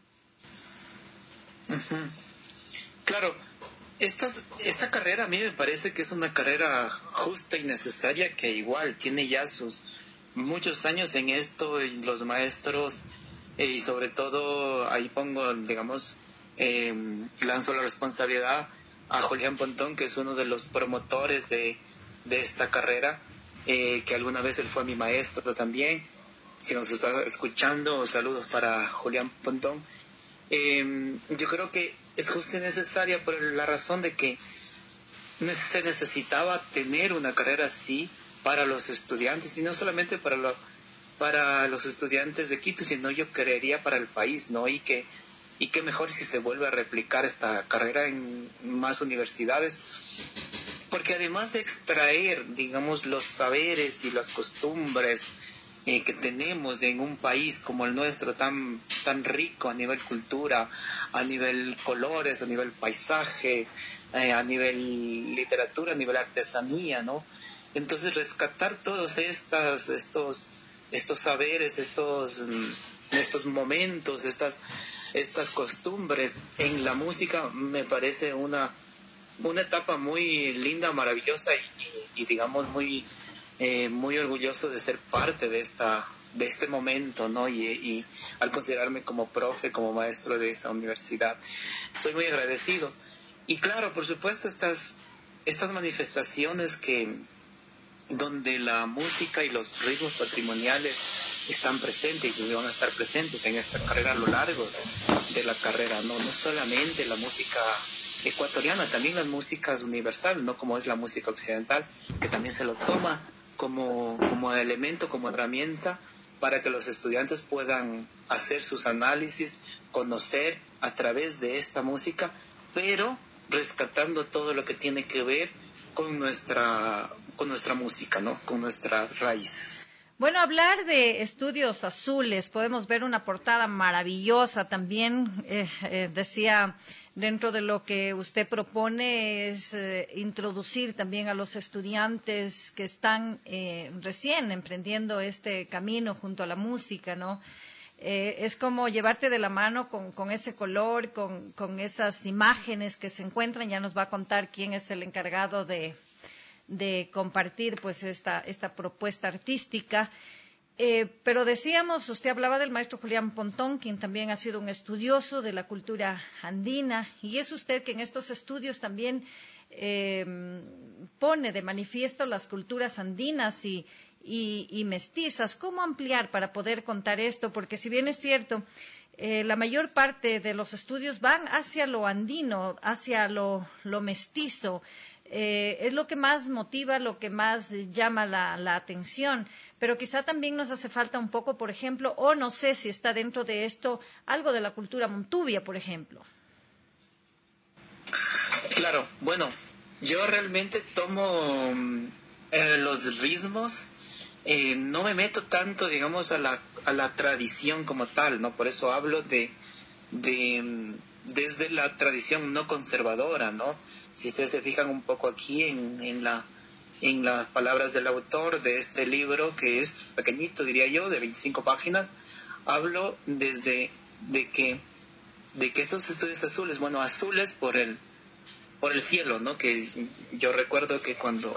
Claro, esta carrera a mí me parece que es una carrera justa y necesaria, que igual tiene ya sus muchos años en esto, y los maestros, y sobre todo ahí pongo, digamos, lanzo la responsabilidad a Julián Pontón, que es uno de los promotores de esta carrera, que alguna vez él fue mi maestro también. Si nos está escuchando, saludos para Julián Pontón. Yo creo que es justa y necesaria por la razón de que se necesitaba tener una carrera así para los estudiantes, y no solamente para los estudiantes de Quito, sino yo creería para el país, ¿no? Y qué mejor si se vuelve a replicar esta carrera en más universidades, porque además de extraer, digamos, los saberes y las costumbres que tenemos en un país como el nuestro, tan rico a nivel cultura, a nivel colores, a nivel paisaje, a nivel literatura, a nivel artesanía, ¿no? Entonces rescatar todos estos saberes, estos momentos, estas costumbres en la música, me parece una etapa muy linda, maravillosa, y digamos muy orgulloso de ser parte de este momento, ¿no? Y al considerarme como profe, como maestro de esa universidad, estoy muy agradecido. Y claro, por supuesto, estas manifestaciones donde la música y los ritmos patrimoniales están presentes y van a estar presentes en esta carrera a lo largo de la carrera, no solamente la música ecuatoriana, también las músicas universales, no como es la música occidental, que también se lo toma como elemento, como herramienta para que los estudiantes puedan hacer sus análisis, conocer a través de esta música, pero rescatando todo lo que tiene que ver con nuestra música, ¿no? Con nuestras raíces. Bueno, hablar de Estudios Azules, podemos ver una portada maravillosa también, decía, dentro de lo que usted propone es introducir también a los estudiantes que están recién emprendiendo este camino junto a la música, ¿no? Es como llevarte de la mano con ese color, con esas imágenes que se encuentran. Ya nos va a contar quién es el encargado de compartir pues esta propuesta artística. Pero decíamos, usted hablaba del maestro Julián Pontón, quien también ha sido un estudioso de la cultura andina, y es usted que en estos estudios también pone de manifiesto las culturas andinas y mestizas. ¿Cómo ampliar para poder contar esto? Porque si bien es cierto, la mayor parte de los estudios van hacia lo andino, hacia lo mestizo, es lo que más motiva, lo que más llama la atención, pero quizá también nos hace falta un poco, por ejemplo, o no sé si está dentro de esto algo de la cultura montuvia, por ejemplo. Claro, bueno, yo realmente tomo los ritmos, no me meto tanto, digamos, a la tradición como tal, ¿no? Por eso hablo desde la tradición no conservadora, ¿no? Si ustedes se fijan un poco aquí en las palabras del autor de este libro, que es pequeñito, diría yo, de 25 páginas, hablo de que estos estudios azules, bueno, azules por el cielo, ¿no? Que yo recuerdo que cuando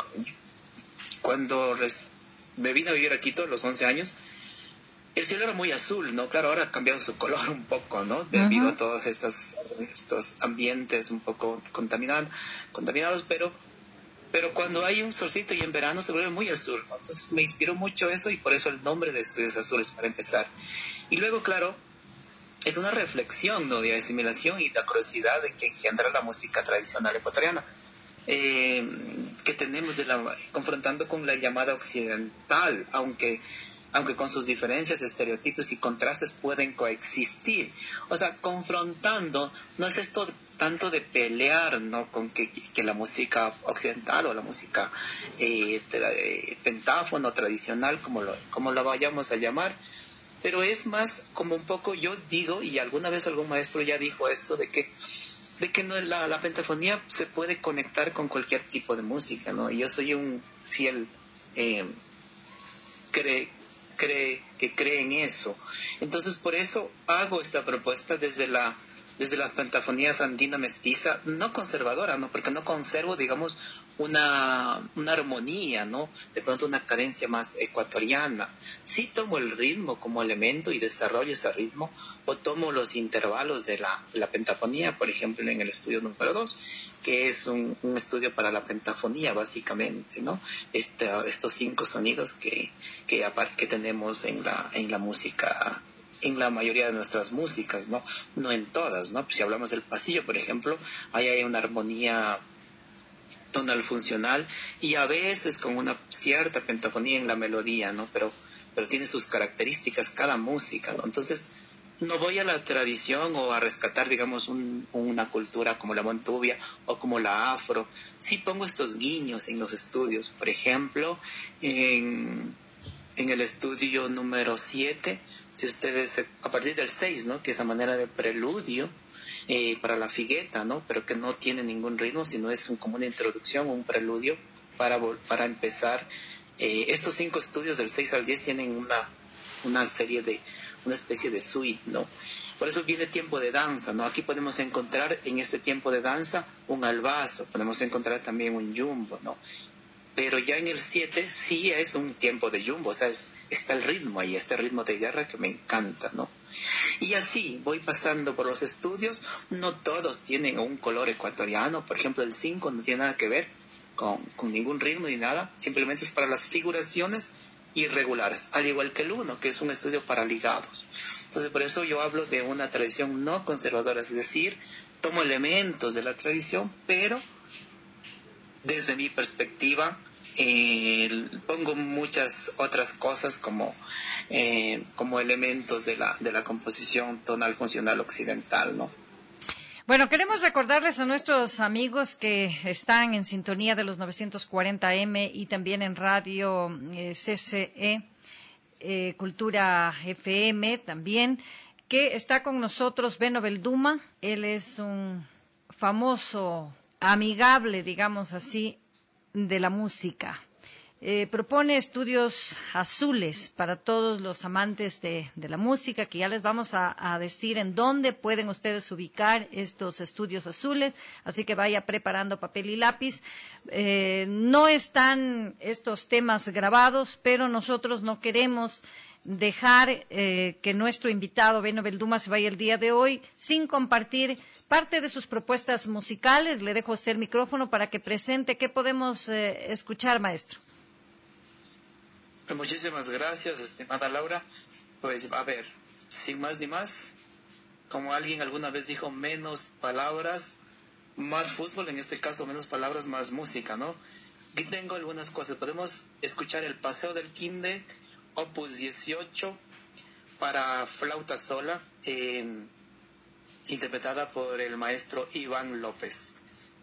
me vine a vivir aquí todos los 11 años, el cielo era muy azul, ¿no? Claro, ahora ha cambiado su color un poco, ¿no? Debido a todos estos ambientes un poco contaminados, pero cuando hay un solcito y en verano se vuelve muy azul, ¿no? Entonces me inspiró mucho eso y por eso el nombre de Estudios Azules, para empezar. Y luego, claro, es una reflexión, ¿no? De asimilación y la curiosidad de que engendra la música tradicional ecuatoriana, que tenemos confrontando con la llamada occidental, aunque con sus diferencias, estereotipos y contrastes pueden coexistir. O sea, confrontando, no es esto tanto de pelear, ¿no? Con que la música occidental o la música pentáfono tradicional, como la vayamos a llamar, pero es más como un poco, yo digo, y alguna vez algún maestro ya dijo esto, de que no, la pentafonía se puede conectar con cualquier tipo de música, ¿no? Y yo soy un fiel que cree en eso. Entonces, por eso hago esta propuesta desde las pentafonías andina mestiza, no conservadora, ¿no? Porque no conservo, digamos, una armonía, ¿no? De pronto una carencia más ecuatoriana. Sí tomo el ritmo como elemento y desarrollo ese ritmo, o tomo los intervalos de la pentafonía, por ejemplo, en el estudio número 2, que es un estudio para la pentafonía, básicamente, ¿no? Estos 5 sonidos que tenemos en la música, en la mayoría de nuestras músicas, no en todas, ¿no? Si hablamos del pasillo, por ejemplo, ahí hay una armonía tonal funcional y a veces con una cierta pentafonía en la melodía, ¿no? Pero tiene sus características cada música, ¿no? Entonces, no voy a la tradición o a rescatar, digamos, una cultura como la montuvia o como la afro. Sí pongo estos guiños en los estudios. Por ejemplo, en el estudio número 7, si ustedes, a partir del 6, ¿no? Que es a manera de preludio para la figueta, ¿no? Pero que no tiene ningún ritmo, sino es como una introducción, un preludio para empezar. Estos 5 estudios del 6 al 10 tienen una especie de suite, ¿no? Por eso viene tiempo de danza, ¿no? Aquí podemos encontrar en este tiempo de danza un albazo, podemos encontrar también un jumbo, ¿no? Pero ya en el 7 sí es un tiempo de jumbo, o sea, está el ritmo ahí, este ritmo de guerra que me encanta, ¿no? Y así voy pasando por los estudios, no todos tienen un color ecuatoriano, por ejemplo el 5 no tiene nada que ver con ningún ritmo ni nada, simplemente es para las figuraciones irregulares, al igual que el 1, que es un estudio para ligados. Entonces por eso yo hablo de una tradición no conservadora, es decir, tomo elementos de la tradición, pero desde mi perspectiva pongo muchas otras cosas como elementos de la composición tonal funcional occidental, ¿no? Bueno, queremos recordarles a nuestros amigos que están en sintonía de los 940M y también en radio CCE, Cultura FM también, que está con nosotros Beno Belduma. Él es un famoso, amigable, digamos así, de la música. Propone estudios azules para todos los amantes de la música, que ya les vamos a decir en dónde pueden ustedes ubicar estos estudios azules, así que vaya preparando papel y lápiz. No están estos temas grabados, pero nosotros no queremos dejar que nuestro invitado Beno Belduma se vaya el día de hoy sin compartir parte de sus propuestas musicales. Le dejo a usted el micrófono para que presente qué podemos escuchar, maestro. Muchísimas gracias, estimada Laura. Pues a ver, sin más ni más, como alguien alguna vez dijo, menos palabras, más fútbol, en este caso menos palabras, más música, ¿no? Aquí tengo algunas cosas. Podemos escuchar El Paseo del Quinde, opus 18, para flauta sola, interpretada por el maestro Iván López.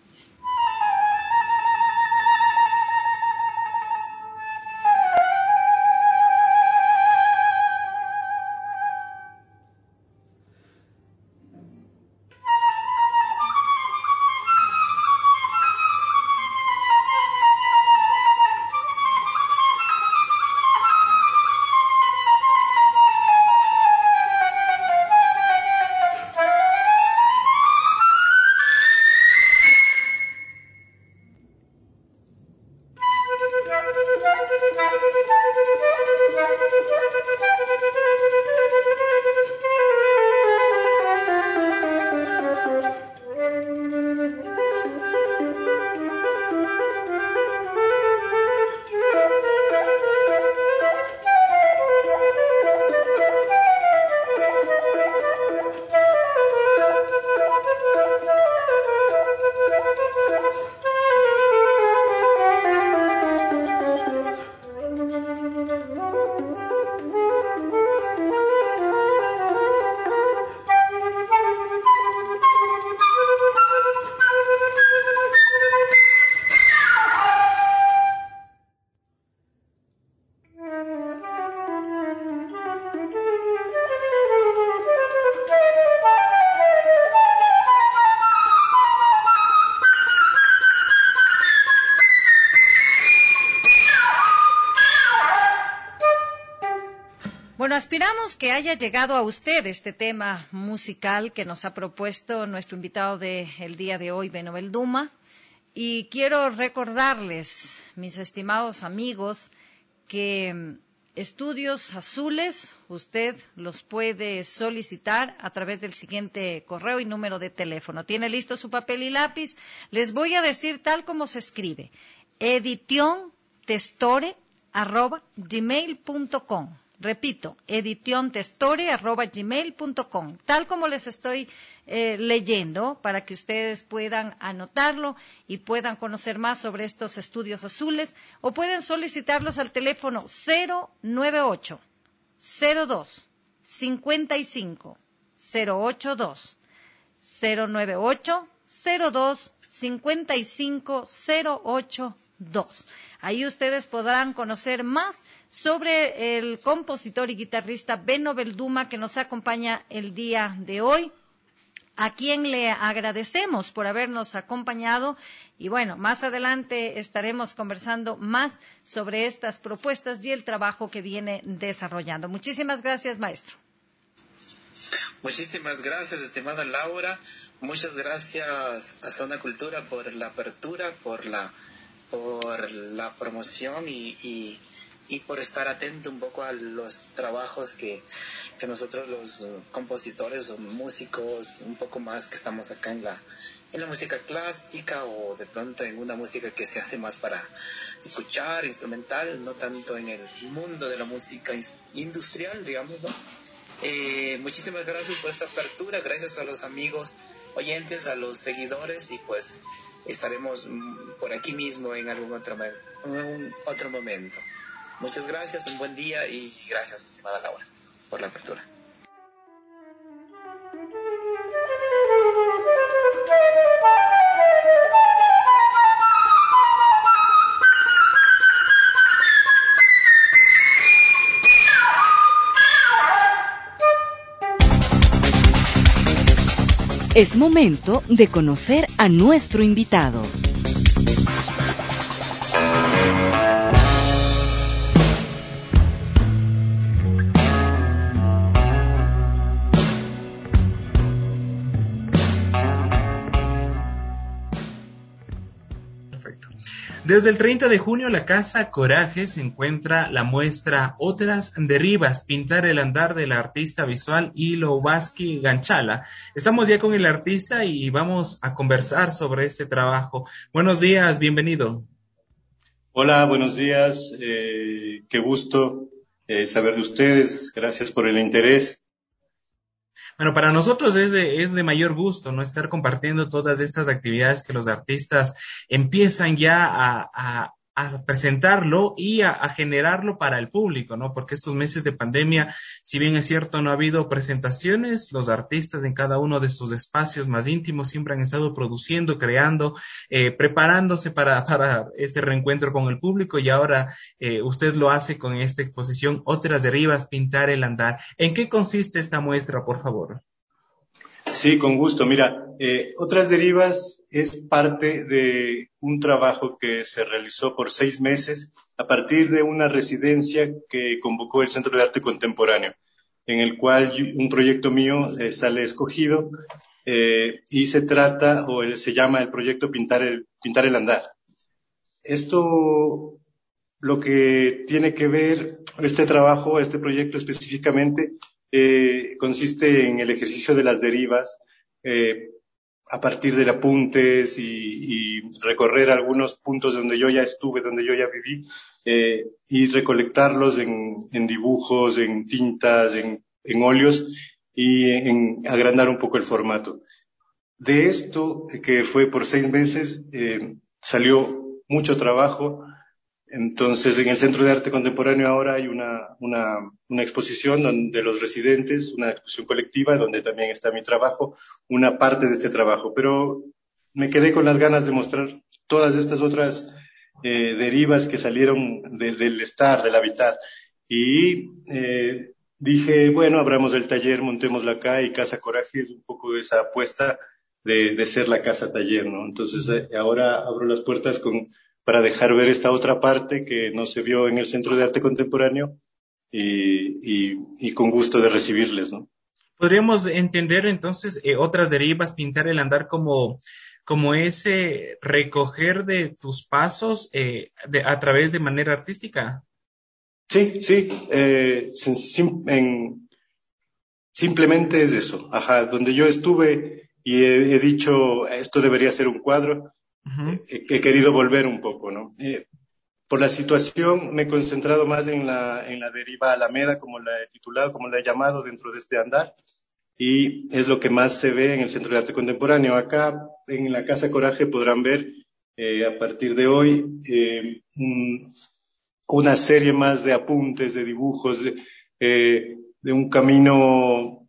Bueno, aspiramos que haya llegado a usted este tema musical que nos ha propuesto nuestro invitado del día de hoy, Beno Belduma. Y quiero recordarles, mis estimados amigos, que estudios azules usted los puede solicitar a través del siguiente correo y número de teléfono. ¿Tiene listo su papel y lápiz? Les voy a decir tal como se escribe: editiontestore@gmail.com. Repito, editiontestore@gmail.com, tal como les estoy leyendo, para que ustedes puedan anotarlo y puedan conocer más sobre estos estudios azules, o pueden solicitarlos al teléfono 098 02 55 082 098 02 55 082. Ahí ustedes podrán conocer más sobre el compositor y guitarrista Beno Belduma, que nos acompaña el día de hoy, a quien le agradecemos por habernos acompañado. Y bueno, más adelante estaremos conversando más sobre estas propuestas y el trabajo que viene desarrollando. Muchísimas gracias, maestro. Muchísimas gracias, estimada Laura. Muchas gracias a Zona Cultura por la apertura, por la promoción y por estar atento un poco a los trabajos que nosotros los compositores o músicos un poco más que estamos acá en la música clásica, o de pronto en una música que se hace más para escuchar, instrumental, no tanto en el mundo de la música industrial, digamos, ¿no? Muchísimas gracias por esta apertura, gracias a los amigos oyentes, a los seguidores, y pues estaremos por aquí mismo en algún otro momento. Muchas gracias, un buen día y gracias, estimada Laura, por la apertura. Es momento de conocer a nuestro invitado. Desde el 30 de junio, la Casa Coraje se encuentra la muestra Otras Derivas, pintar el andar del artista visual Hilo Vasqui Ganchala. Estamos ya con el artista y vamos a conversar sobre este trabajo. Buenos días, bienvenido. Hola, buenos días. Qué gusto saber de ustedes. Gracias por el interés. Bueno, para nosotros es de mayor gusto, ¿no? Estar compartiendo todas estas actividades que los artistas empiezan ya a presentarlo y a generarlo para el público, ¿no? Porque estos meses de pandemia, si bien es cierto, no ha habido presentaciones, los artistas en cada uno de sus espacios más íntimos siempre han estado produciendo, creando, preparándose para este reencuentro con el público y ahora usted lo hace con esta exposición Otras Derivas, pintar el andar. ¿En qué consiste esta muestra, por favor? Sí, con gusto. Mira, Otras Derivas es parte de un trabajo que se realizó por 6 meses a partir de una residencia que convocó el Centro de Arte Contemporáneo, en el cual un proyecto mío sale escogido y se trata, o se llama el proyecto Pintar el Andar. Esto, lo que tiene que ver, este trabajo, este proyecto específicamente, consiste en el ejercicio de las derivas a partir de apuntes y recorrer algunos puntos donde yo ya estuve, donde yo ya viví, y recolectarlos en dibujos, en tintas, en óleos y en agrandar un poco el formato. De esto, que fue por 6 meses, salió mucho trabajo. Entonces, en el Centro de Arte Contemporáneo ahora hay una exposición de los residentes, una exposición colectiva donde también está mi trabajo, una parte de este trabajo. Pero me quedé con las ganas de mostrar todas estas otras derivas que salieron del estar, del habitar. Y dije, bueno, abramos el taller, montémosla acá, y Casa Coraje es un poco esa apuesta de ser la casa taller, ¿no? Entonces, ahora abro las puertas para dejar ver esta otra parte que no se vio en el Centro de Arte Contemporáneo y con gusto de recibirles, ¿no? Podríamos entender entonces Otras Derivas, pintar el andar como ese recoger de tus pasos a través de manera artística. Sí, simplemente es eso. Ajá, donde yo estuve y he dicho, esto debería ser un cuadro. He querido volver un poco, ¿no? Por la situación me he concentrado más en la deriva Alameda, como la he titulado, como la he llamado dentro de este andar, y es lo que más se ve en el Centro de Arte Contemporáneo. Acá en la Casa Coraje podrán ver a partir de hoy una serie más de apuntes, de dibujos, de un camino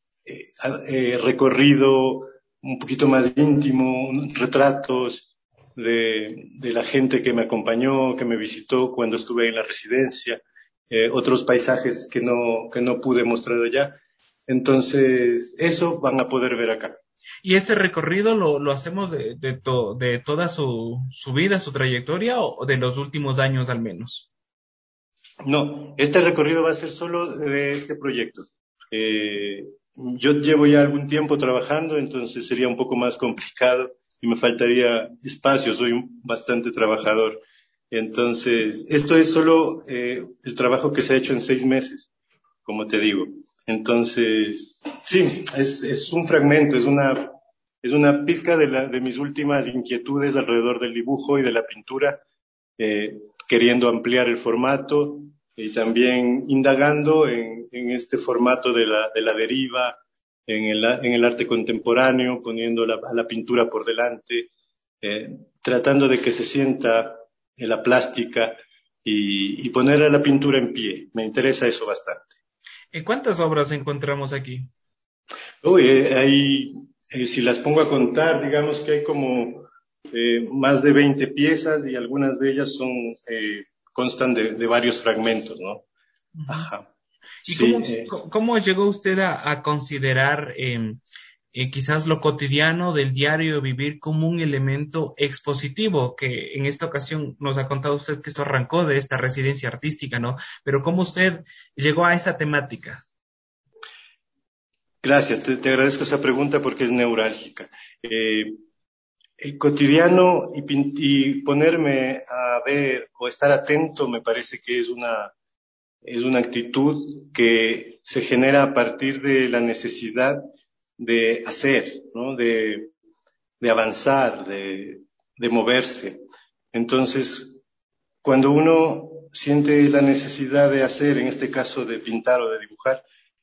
recorrido un poquito más íntimo, retratos de la gente que me acompañó, que me visitó cuando estuve en la residencia, otros paisajes que no pude mostrar allá. Entonces, eso van a poder ver acá. ¿Y ese recorrido lo hacemos de toda su vida, su trayectoria, o de los últimos años al menos? No, este recorrido va a ser solo de este proyecto. Yo llevo ya algún tiempo trabajando, entonces sería un poco más complicado y me faltaría espacio, soy bastante trabajador. Entonces, esto es solo el trabajo que se ha hecho en 6 meses, como te digo. Entonces, sí, es un fragmento, es una pizca de mis últimas inquietudes alrededor del dibujo y de la pintura, queriendo ampliar el formato y también indagando en este formato de la deriva, en el arte contemporáneo, poniendo a la pintura por delante, tratando de que se sienta la plástica y poner a la pintura en pie. Me interesa eso bastante. ¿Cuántas obras encontramos aquí? Uy, si las pongo a contar, digamos que hay como más de 20 piezas y algunas de ellas constan de varios fragmentos, ¿no? Ajá. ¿Y sí, cómo llegó usted a considerar quizás lo cotidiano del diario vivir como un elemento expositivo? Que en esta ocasión nos ha contado usted que esto arrancó de esta residencia artística, ¿no? Pero ¿cómo usted llegó a esa temática? Gracias, te agradezco esa pregunta porque es neurálgica. El cotidiano y ponerme a ver o estar atento me parece que es una actitud que se genera a partir de la necesidad de hacer, ¿no? De avanzar, de moverse. Entonces, cuando uno siente la necesidad de hacer, en este caso de pintar o de dibujar,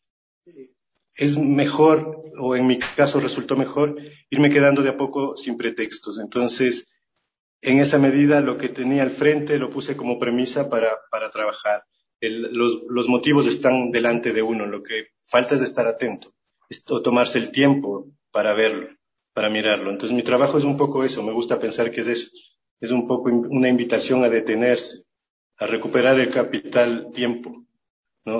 es mejor, o en mi caso resultó mejor, irme quedando de a poco sin pretextos. Entonces, en esa medida, lo que tenía al frente lo puse como premisa para trabajar. Los motivos están delante de uno, lo que falta es estar atento, o tomarse el tiempo para verlo, para mirarlo. Entonces, mi trabajo es un poco eso, me gusta pensar que es eso, es un poco una invitación a detenerse, a recuperar el capital tiempo, ¿no?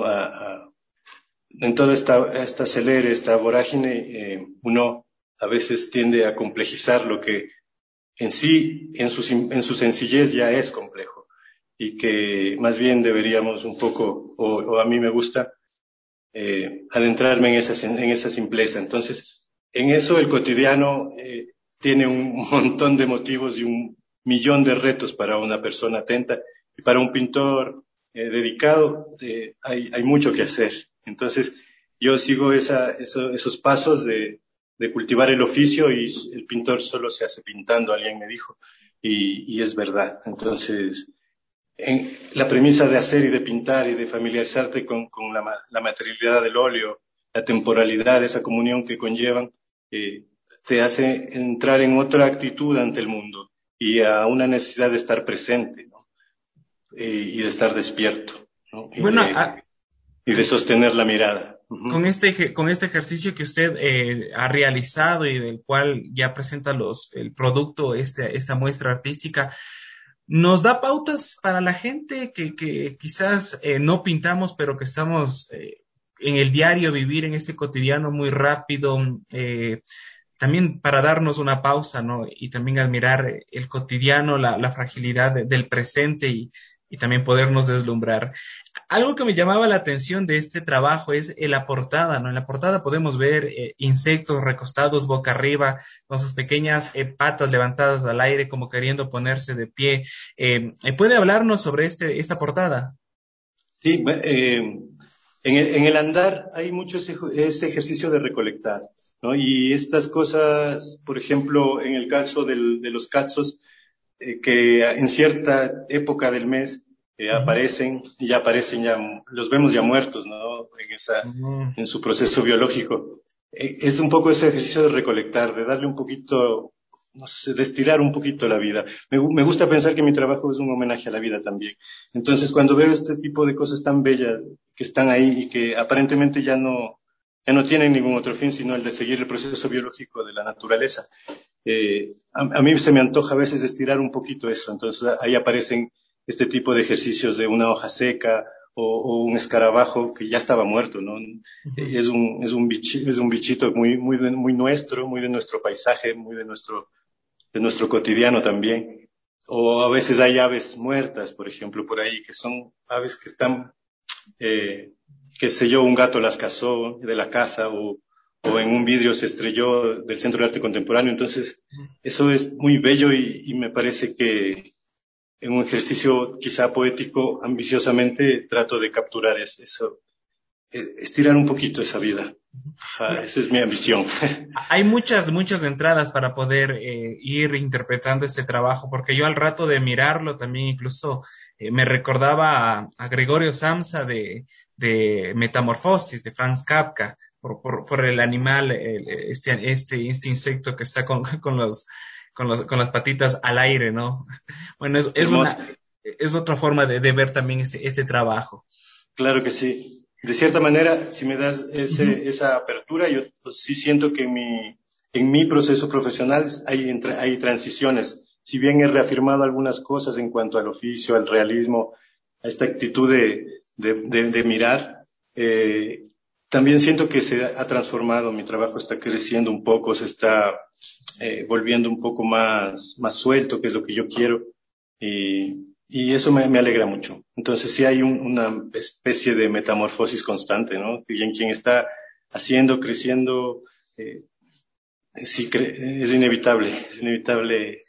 En toda esta acelere, esta vorágine, uno a veces tiende a complejizar lo que en sí, en su sencillez ya es complejo y que más bien deberíamos un poco, o a mí me gusta, adentrarme en esa simpleza. Entonces, en eso el cotidiano tiene un montón de motivos y un millón de retos para una persona atenta y para un pintor dedicado hay mucho que hacer. Entonces, yo sigo esos pasos de cultivar el oficio y el pintor solo se hace pintando, alguien me dijo, y es verdad. Entonces, la premisa de hacer y de pintar y de familiarizarte con la materialidad del óleo, la temporalidad, esa comunión que conllevan, te hace entrar en otra actitud ante el mundo y a una necesidad de estar presente, ¿no? Y de estar despierto, ¿no? Y de sostener la mirada. Con este ejercicio que usted ha realizado y del cual ya presenta el producto, esta muestra artística, ¿nos da pautas para la gente que quizás no pintamos, pero que estamos en el diario vivir, en este cotidiano muy rápido, también para darnos una pausa, ¿no? Y también admirar el cotidiano, la fragilidad del presente y también podernos deslumbrar? Algo que me llamaba la atención de este trabajo es la portada, ¿no? En la portada podemos ver insectos recostados boca arriba, con sus pequeñas patas levantadas al aire, como queriendo ponerse de pie. ¿Puede hablarnos sobre esta portada? Sí, en el andar hay mucho ese ejercicio de recolectar, ¿no? Y estas cosas, por ejemplo, en el caso de los cazos, que en cierta época del mes aparecen, y ya aparecen, los vemos ya muertos, ¿no? En su proceso biológico. Es un poco ese ejercicio de recolectar, de darle un poquito, no sé, de estirar un poquito la vida. Me gusta pensar que mi trabajo es un homenaje a la vida también. Entonces, cuando veo este tipo de cosas tan bellas que están ahí y que aparentemente ya no tienen ningún otro fin sino el de seguir el proceso biológico de la naturaleza, a mí se me antoja a veces estirar un poquito eso. Entonces, ahí aparecen este tipo de ejercicios de una hoja seca o un escarabajo que ya estaba muerto, ¿no? Es un bichito muy nuestro, muy de nuestro paisaje, muy de nuestro cotidiano también. O a veces hay aves muertas, por ejemplo, por ahí, que son aves que están, qué sé yo, un gato las cazó de la casa o en un vidrio se estrelló del Centro de Arte Contemporáneo. Entonces, eso es muy bello y me parece que en un ejercicio quizá poético, ambiciosamente, trato de capturar eso, estirar un poquito esa vida. Esa es mi ambición. Hay muchas entradas para poder ir interpretando este trabajo, porque yo al rato de mirarlo también incluso me recordaba a Gregorio Samsa de Metamorfosis, de Franz Kafka, por el animal, este insecto que está con con las patitas al aire, ¿no? Bueno, es otra forma de ver también este trabajo. Claro que sí. De cierta manera, si me das esa apertura, yo sí siento que en mi proceso profesional hay transiciones. Si bien he reafirmado algunas cosas en cuanto al oficio, al realismo, a esta actitud de mirar, también siento que se ha transformado, mi trabajo está creciendo un poco, se está volviendo un poco más suelto, que es lo que yo quiero, y eso me alegra mucho. Entonces sí hay una especie de metamorfosis constante, ¿no? Y en quien está haciendo, creciendo, sí, es inevitable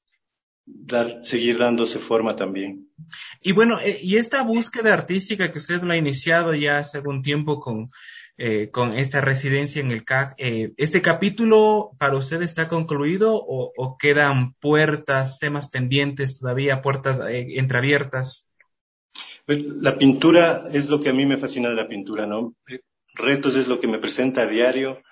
seguir dándose forma también. Y bueno, y esta búsqueda artística que usted lo ha iniciado ya hace algún tiempo con esta residencia en el CAC, ¿este capítulo para usted está concluido o quedan puertas, temas pendientes todavía, puertas entreabiertas? La pintura es lo que a mí me fascina de la pintura, ¿no? Retos es lo que me presenta a diario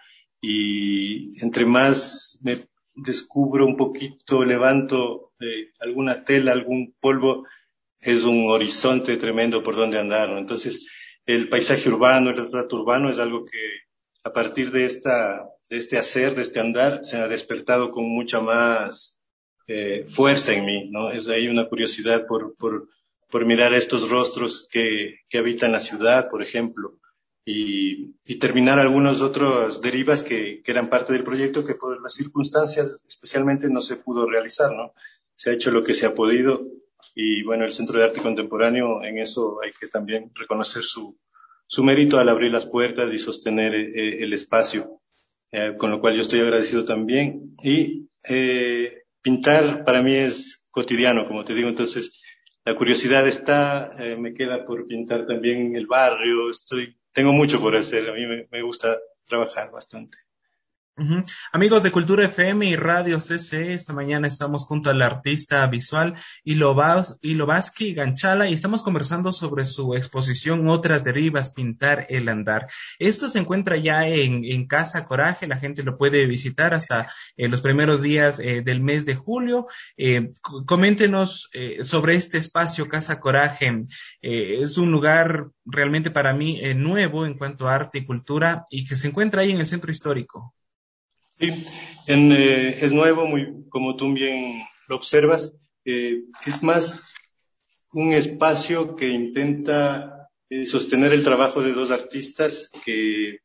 y entre más me descubro un poquito, levanto alguna tela, algún polvo, es un horizonte tremendo por donde andar, ¿no? Entonces, el paisaje urbano, el retrato urbano es algo que a partir de este hacer, de este andar, se ha despertado con mucha más fuerza en mí, ¿no? Hay una curiosidad por mirar estos rostros que habitan la ciudad, por ejemplo, y terminar algunas otras derivas que eran parte del proyecto que por las circunstancias especialmente no se pudo realizar, ¿no? Se ha hecho lo que se ha podido y bueno, el Centro de Arte Contemporáneo en eso hay que también reconocer su mérito al abrir las puertas y sostener el espacio, con lo cual yo estoy agradecido también. Y pintar para mí es cotidiano, como te digo, entonces la curiosidad está, me queda por pintar también el barrio, tengo mucho por hacer, a mí me gusta trabajar bastante. Uh-huh. Amigos de Cultura FM y Radio CCE, esta mañana estamos junto al artista visual Ilovaski Ganchala y estamos conversando sobre su exposición Otras Derivas, Pintar el Andar. Esto se encuentra ya en Casa Coraje, la gente lo puede visitar hasta los primeros días del mes de julio. Coméntenos sobre este espacio Casa Coraje. Es un lugar realmente para mí nuevo en cuanto a arte y cultura y que se encuentra ahí en el centro histórico. Sí, es nuevo, como tú bien lo observas, es más un espacio que intenta sostener el trabajo de dos artistas que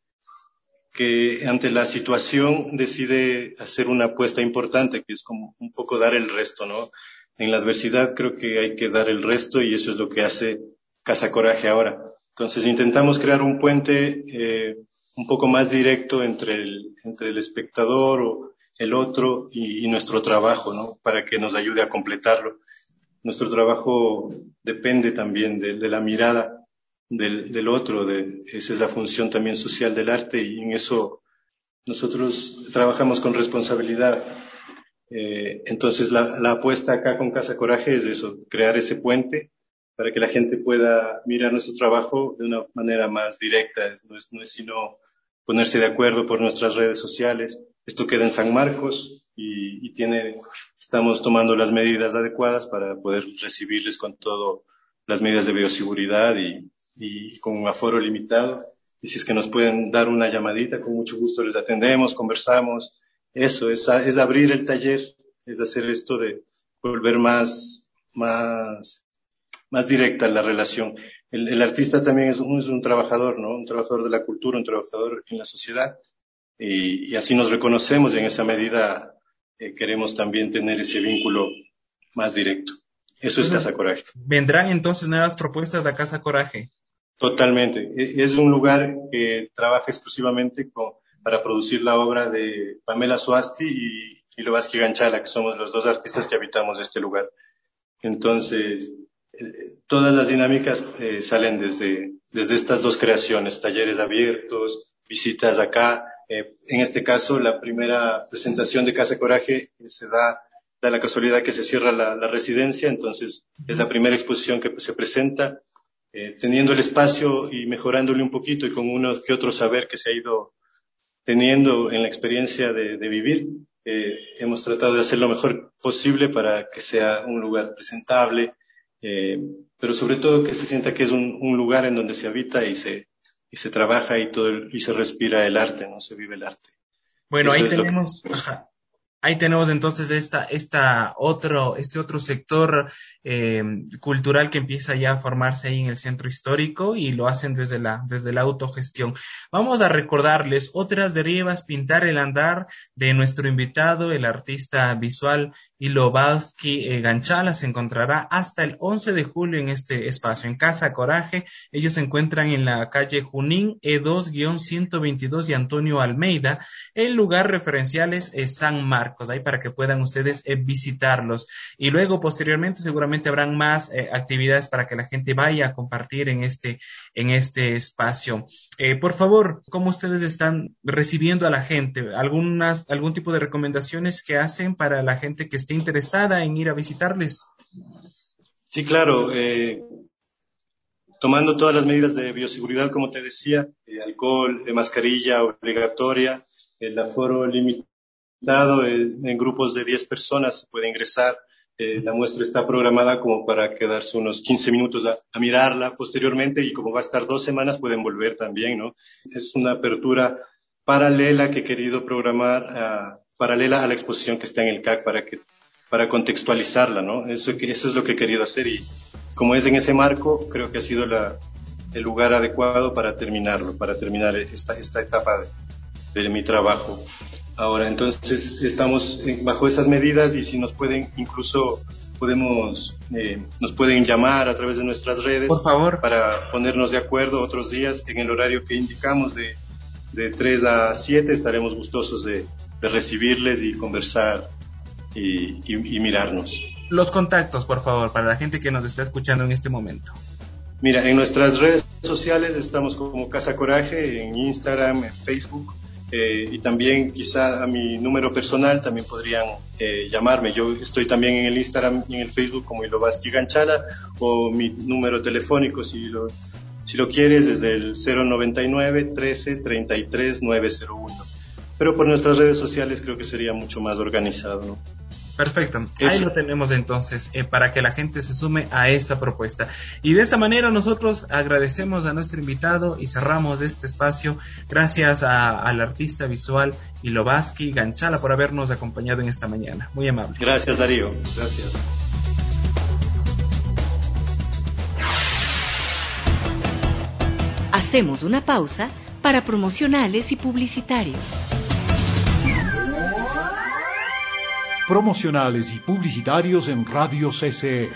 ante la situación decide hacer una apuesta importante, que es como un poco dar el resto, ¿no? En la adversidad creo que hay que dar el resto y eso es lo que hace Casa Coraje ahora. Entonces intentamos crear un puente un poco más directo entre el espectador o el otro y nuestro trabajo, ¿no? Para que nos ayude a completarlo. Nuestro trabajo depende también de la mirada del otro, esa es la función también social del arte y en eso nosotros trabajamos con responsabilidad. Entonces la apuesta acá con Casa Coraje es eso, crear ese puente para que la gente pueda mirar nuestro trabajo de una manera más directa, no es sino ponerse de acuerdo por nuestras redes sociales. Esto queda en San Marcos y estamos tomando las medidas adecuadas para poder recibirles con todas las medidas de bioseguridad y con un aforo limitado. Y si es que nos pueden dar una llamadita, con mucho gusto les atendemos, conversamos. Eso es abrir el taller, es hacer esto de volver más directa la relación. El artista también es un trabajador, ¿no? Un trabajador de la cultura, un trabajador en la sociedad. Y así nos reconocemos y en esa medida queremos también tener ese vínculo más directo. Eso es Casa Coraje. ¿Vendrán entonces nuevas propuestas de Casa Coraje? Totalmente. Es un lugar que trabaja exclusivamente para producir la obra de Pamela Suasti y Ilovaski Ganchala, que somos los dos artistas que habitamos este lugar. Entonces, todas las dinámicas salen desde estas dos creaciones, talleres abiertos, visitas acá. En este caso, la primera presentación de Casa Coraje se da la casualidad que se cierra la residencia, entonces es la primera exposición que se presenta, teniendo el espacio y mejorándole un poquito y con uno que otro saber que se ha ido teniendo en la experiencia de vivir. hemos tratado de hacer lo mejor posible para que sea un lugar presentable, pero sobre todo que se sienta que es un lugar en donde se habita y se trabaja y se respira el arte, ¿no? Se vive el arte. Bueno, Eso ahí es lo que... tenemos, ahí tenemos entonces este otro sector cultural que empieza ya a formarse ahí en el centro histórico y lo hacen desde la autogestión. Vamos a recordarles otras derivas, pintar el andar de nuestro invitado, el artista visual Ilovasky Ganchala. Se encontrará hasta el 11 de julio en este espacio, en Casa Coraje. Ellos se encuentran en la calle Junín, E2-122 y Antonio Almeida. El lugar referencial es San Marcos, ahí para que puedan ustedes visitarlos. Y luego, posteriormente, seguramente habrán más actividades para que la gente vaya a compartir en este espacio. Por favor, ¿cómo ustedes están recibiendo a la gente? ¿Algún tipo de recomendaciones que hacen para la gente que esté interesada en ir a visitarles? Sí, claro. Tomando todas las medidas de bioseguridad, como te decía, alcohol, mascarilla obligatoria, el aforo limitado, en grupos de 10 personas se puede ingresar. La muestra está programada como para quedarse unos 15 minutos a mirarla posteriormente, y como va a estar 2 semanas pueden volver también, ¿no? Es una apertura paralela que he querido programar, paralela a la exposición que está en el CAC para contextualizarla, ¿no? Eso es lo que he querido hacer, y como es en ese marco, creo que ha sido el lugar adecuado para terminar esta etapa de mi trabajo. Ahora, entonces, estamos bajo esas medidas, y si nos pueden, incluso nos pueden llamar a través de nuestras redes, por favor, para ponernos de acuerdo otros días en el horario que indicamos de 3 a 7. Estaremos gustosos de recibirles y conversar y mirarnos. Los contactos, por favor, para la gente que nos está escuchando en este momento. Mira, en nuestras redes sociales estamos como Casa Coraje, en Instagram, en Facebook. Y también quizá a mi número personal también podrían llamarme. Yo estoy también en el Instagram y en el Facebook como Ilovasky Ganchala, o mi número telefónico, si lo quieres, desde el 099 13 33 901. Pero por nuestras redes sociales creo que sería mucho más organizado, ¿no? Perfecto, ahí lo tenemos entonces, para que la gente se sume a esta propuesta. Y de esta manera nosotros agradecemos a nuestro invitado y cerramos este espacio. Gracias al artista visual Ilovasky Ganchala por habernos acompañado en esta mañana. Muy amable. Gracias, Darío. Gracias. Hacemos una pausa para promocionales y publicitarios. Promocionales y publicitarios en Radio CCE.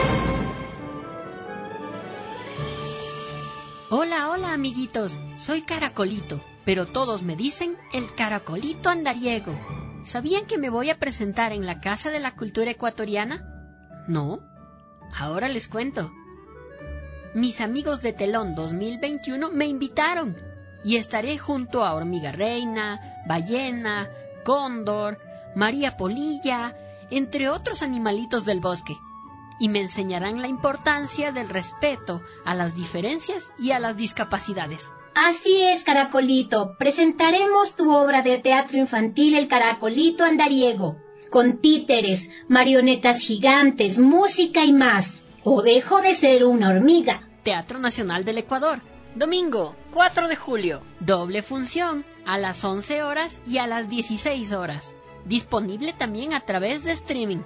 Hola, amiguitos. Soy Caracolito, pero todos me dicen el Caracolito andariego. ¿Sabían que me voy a presentar en la Casa de la Cultura Ecuatoriana? ¿No? Ahora les cuento. Mis amigos de Telón 2021 me invitaron y estaré junto a Hormiga Reina, Ballena, Cóndor, María Polilla, entre otros animalitos del bosque, y me enseñarán la importancia del respeto a las diferencias y a las discapacidades. Así es, Caracolito. Presentaremos tu obra de teatro infantil El Caracolito andariego, con títeres, marionetas gigantes, música y más. ¿O dejo de ser una hormiga? Teatro Nacional del Ecuador, domingo 4 de julio, doble función, a las 11 horas y a las 16 horas. Disponible también a través de streaming.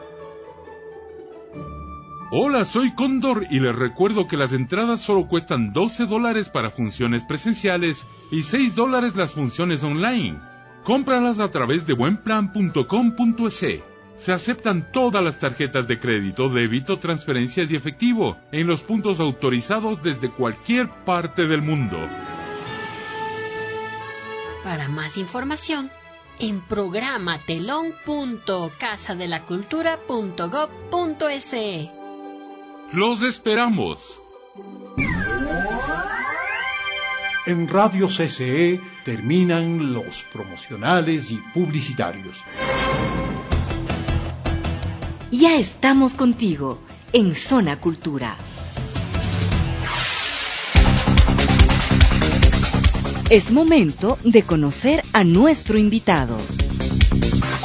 Hola, soy Cóndor y les recuerdo que las entradas solo cuestan $12 para funciones presenciales y $6 las funciones online. Cómpralas a través de buenplan.com.es. Se aceptan todas las tarjetas de crédito, débito, transferencias y efectivo en los puntos autorizados desde cualquier parte del mundo. Para más información, en programatelón.casadelacultura.gov.es. ¡Los esperamos! En Radio CCE terminan los promocionales y publicitarios. Ya estamos contigo en Zona Cultura. Es momento de conocer a nuestro invitado.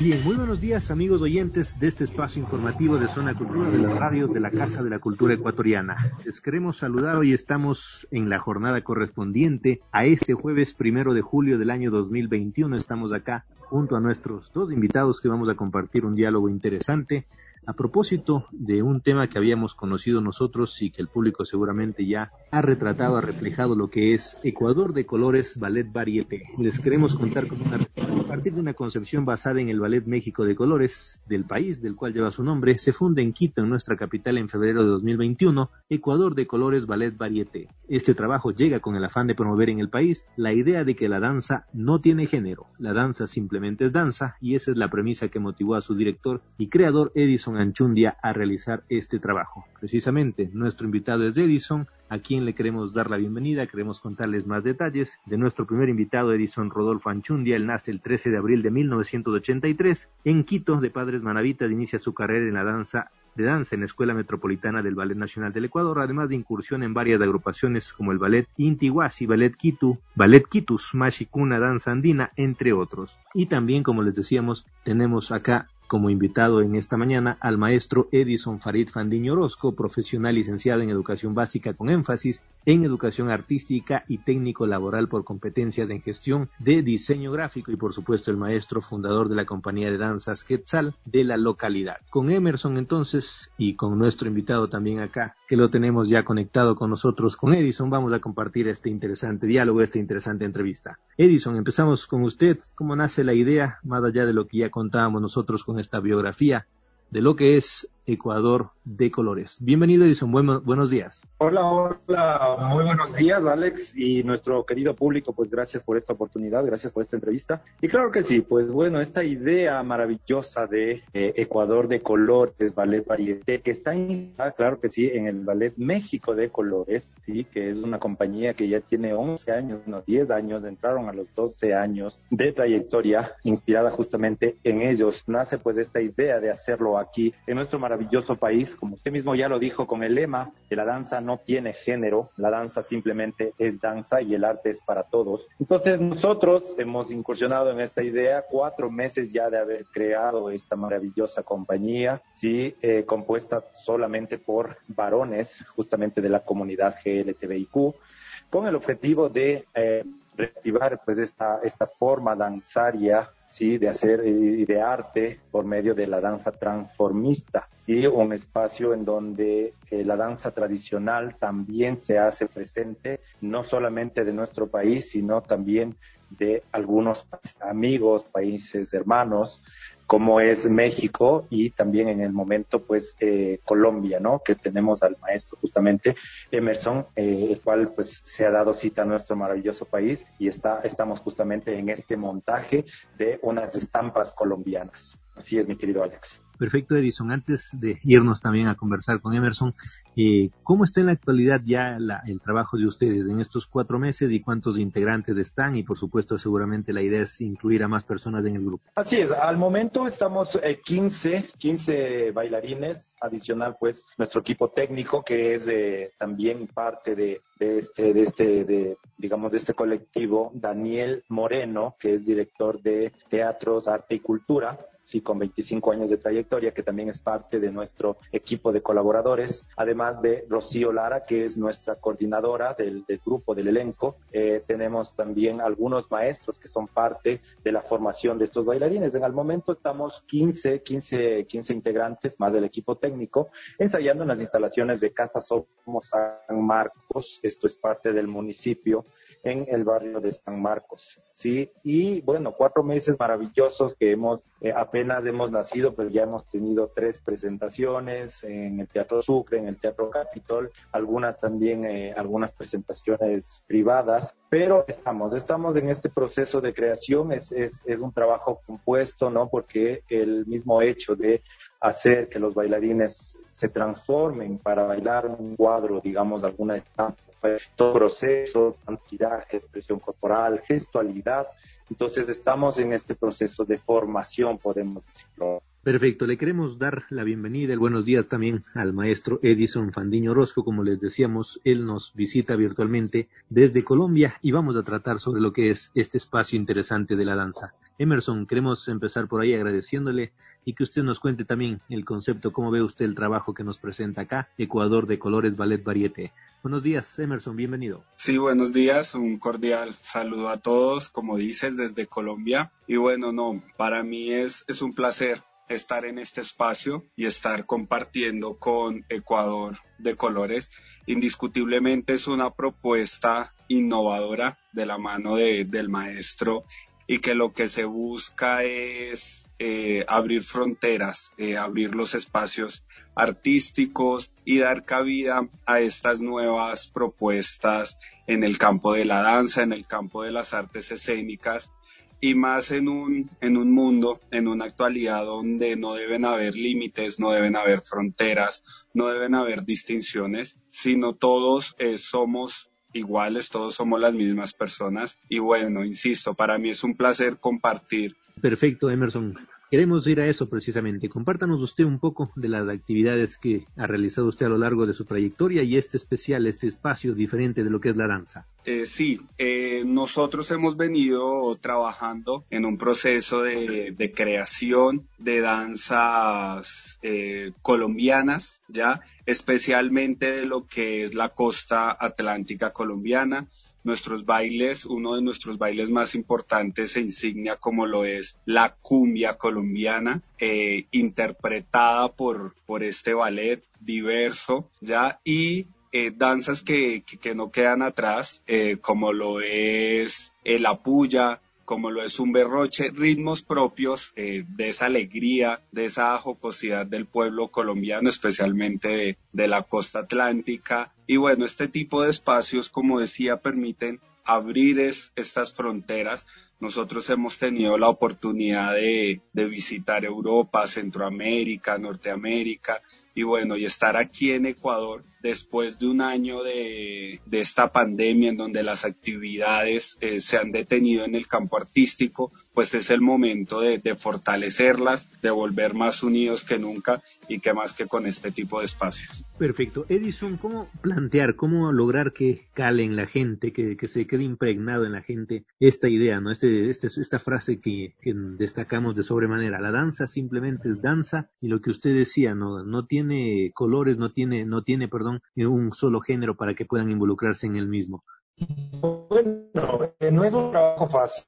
Bien, muy buenos días amigos oyentes de este espacio informativo de Zona Cultura de las radios de la Casa de la Cultura Ecuatoriana. Les queremos saludar, hoy estamos en la jornada correspondiente a este jueves 1 de julio del año 2021. Estamos acá junto a nuestros dos invitados que vamos a compartir un diálogo interesante a propósito de un tema que habíamos conocido nosotros y que el público seguramente ya ha retratado, ha reflejado lo que es Ecuador de Colores Ballet Varieté. Les queremos contar a partir de una concepción basada en el Ballet México de Colores del país, del cual lleva su nombre. Se funda en Quito, en nuestra capital, en febrero de 2021, Ecuador de Colores Ballet Varieté. Este trabajo llega con el afán de promover en el país la idea de que la danza no tiene género, la danza simplemente es danza, y esa es la premisa que motivó a su director y creador Edison Anchundia a realizar este trabajo. Precisamente, nuestro invitado es Edison, a quien le queremos dar la bienvenida. Queremos contarles más detalles de nuestro primer invitado, Edison Rodolfo Anchundia. Él nace el 13 de abril de 1983 en Quito, de padres manavitas. Inicia su carrera en la danza en la Escuela Metropolitana del Ballet Nacional del Ecuador, además de incursión en varias agrupaciones como el Ballet Intihuasi, Ballet Quitus, Mashicuna, Danza Andina, entre otros. Y también, como les decíamos, tenemos acá como invitado en esta mañana al maestro Edison Farid Fandiño Orozco, profesional licenciado en Educación Básica con énfasis en Educación Artística y técnico laboral por competencias en gestión de diseño gráfico, y por supuesto el maestro fundador de la compañía de danzas Quetzal de la localidad. Con Emerson entonces, y con nuestro invitado también acá, que lo tenemos ya conectado con nosotros, con Edison, vamos a compartir este interesante diálogo, esta interesante entrevista. Edison, empezamos con usted. ¿Cómo nace la idea, más allá de lo que ya contábamos nosotros con esta biografía de lo que es Ecuador de Colores? Bienvenido, Edison, buenos días. Hola, muy buenos días, Alex, y nuestro querido público, pues gracias por esta oportunidad, gracias por esta entrevista. Y claro que sí, pues bueno, esta idea maravillosa de Ecuador de Colores, Ballet Varieté, que está instalada, claro que sí, en el Ballet México de Colores, sí, que es una compañía que ya tiene 11 años, unos 10 años, entraron a los 12 años de trayectoria, inspirada justamente en ellos. Nace pues esta idea de hacerlo aquí, en nuestro maravilloso país, como usted mismo ya lo dijo, con el lema que la danza no tiene género, la danza simplemente es danza y el arte es para todos. Entonces nosotros hemos incursionado en esta idea 4 meses ya de haber creado esta maravillosa compañía, ¿sí? Compuesta solamente por varones, justamente de la comunidad LGTBIQ, con el objetivo de reactivar pues esta forma danzaria, sí, de hacer y de arte por medio de la danza transformista, sí, un espacio en donde la danza tradicional también se hace presente, no solamente de nuestro país, sino también de algunos amigos, países hermanos, como es México, y también en el momento pues Colombia, ¿no? Que tenemos al maestro justamente Emerson, el cual pues se ha dado cita a nuestro maravilloso país, y estamos justamente en este montaje de unas estampas colombianas. Así es, mi querido Alex. Perfecto, Edison. Antes de irnos también a conversar con Emerson, ¿cómo está en la actualidad ya el trabajo de ustedes en estos 4 meses y cuántos integrantes están? Y por supuesto, seguramente la idea es incluir a más personas en el grupo. Así es, al momento estamos 15 bailarines, adicional pues nuestro equipo técnico, que es también parte de este colectivo, Daniel Moreno, que es director de Teatros, Arte y Cultura, sí, con 25 años de trayectoria, que también es parte de nuestro equipo de colaboradores, además de Rocío Lara, que es nuestra coordinadora del grupo, del elenco. Tenemos también algunos maestros que son parte de la formación de estos bailarines. En el momento estamos 15 integrantes, más del equipo técnico, ensayando en las instalaciones de Casa Somos San Marcos. Esto es parte del municipio, en el barrio de San Marcos, ¿sí? Y bueno, 4 meses maravillosos que apenas hemos nacido, pero ya hemos tenido 3 presentaciones en el Teatro Sucre, en el Teatro Capitol, algunas también, algunas presentaciones privadas, pero estamos en este proceso de creación. Es un trabajo compuesto, ¿no? Porque el mismo hecho de hacer que los bailarines se transformen para bailar un cuadro, digamos, alguna estampa, todo proceso, cantidad, expresión corporal, gestualidad. Entonces estamos en este proceso de formación, podemos decirlo. Perfecto, le queremos dar la bienvenida, el buenos días también al maestro Edison Fandiño Orozco. Como les decíamos, él nos visita virtualmente desde Colombia y vamos a tratar sobre lo que es este espacio interesante de la danza. Emerson, queremos empezar por ahí agradeciéndole y que usted nos cuente también el concepto, cómo ve usted el trabajo que nos presenta acá, Ecuador de Colores Ballet Varieté. Buenos días, Emerson, bienvenido. Sí, buenos días, un cordial saludo a todos, como dices, desde Colombia. Y bueno, no, para mí es un placer estar en este espacio y estar compartiendo con Ecuador de Colores. Indiscutiblemente es una propuesta innovadora de la mano del maestro y que lo que se busca es abrir fronteras, abrir los espacios artísticos y dar cabida a estas nuevas propuestas en el campo de la danza, en el campo de las artes escénicas, y más en un mundo, en una actualidad donde no deben haber límites, no deben haber fronteras, no deben haber distinciones, sino todos somos iguales, todos somos las mismas personas. Y bueno, insisto, para mí es un placer compartir. Perfecto, Emerson. Queremos ir a eso precisamente. Compártanos usted un poco de las actividades que ha realizado usted a lo largo de su trayectoria y este espacio diferente de lo que es la danza. Sí, nosotros hemos venido trabajando en un proceso de creación de danzas colombianas, ya, especialmente de lo que es la costa atlántica colombiana. Nuestros bailes, uno de nuestros bailes más importantes e insignia, como lo es la cumbia colombiana, interpretada por este ballet diverso, ¿ya? Y danzas que no quedan atrás, como lo es la puya, como lo es un berroche, ritmos propios de esa alegría, de esa jocosidad del pueblo colombiano, especialmente de la costa atlántica. Y bueno, este tipo de espacios, como decía, permiten abrir estas fronteras. Nosotros hemos tenido la oportunidad de visitar Europa, Centroamérica, Norteamérica, y bueno, y estar aquí en Ecuador después de un año de esta pandemia en donde las actividades se han detenido en el campo artístico, pues es el momento de fortalecerlas, de volver más unidos que nunca y que más que con este tipo de espacios. Perfecto. Edison, ¿cómo plantear, cómo lograr que cale en la gente, que se quede impregnado en la gente esta idea, ¿no? Esta frase que destacamos de sobremanera? La danza simplemente es danza y lo que usted decía, no tiene colores, no tiene, un solo género para que puedan involucrarse en el mismo. Bueno, no es un trabajo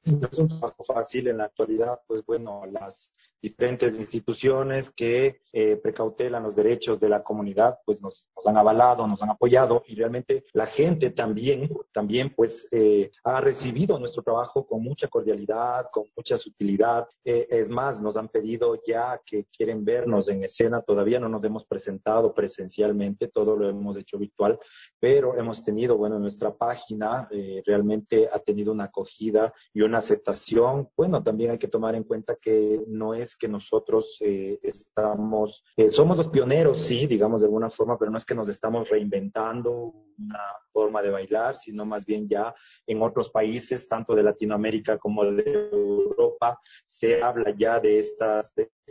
fácil en la actualidad, pues bueno, las diferentes instituciones que precautelan los derechos de la comunidad, pues nos han avalado, nos han apoyado, y realmente la gente también pues ha recibido nuestro trabajo con mucha cordialidad, con mucha sutilidad. Es más, nos han pedido ya que quieren vernos en escena. Todavía no nos hemos presentado presencialmente, todo lo hemos hecho virtual, pero hemos tenido, bueno, nuestra página realmente ha tenido una acogida y una aceptación. Bueno, también hay que tomar en cuenta que no es que nosotros somos los pioneros, sí, digamos de alguna forma, pero no es que nos estamos reinventando una forma de bailar, sino más bien ya en otros países, tanto de Latinoamérica como de Europa, se habla ya de estas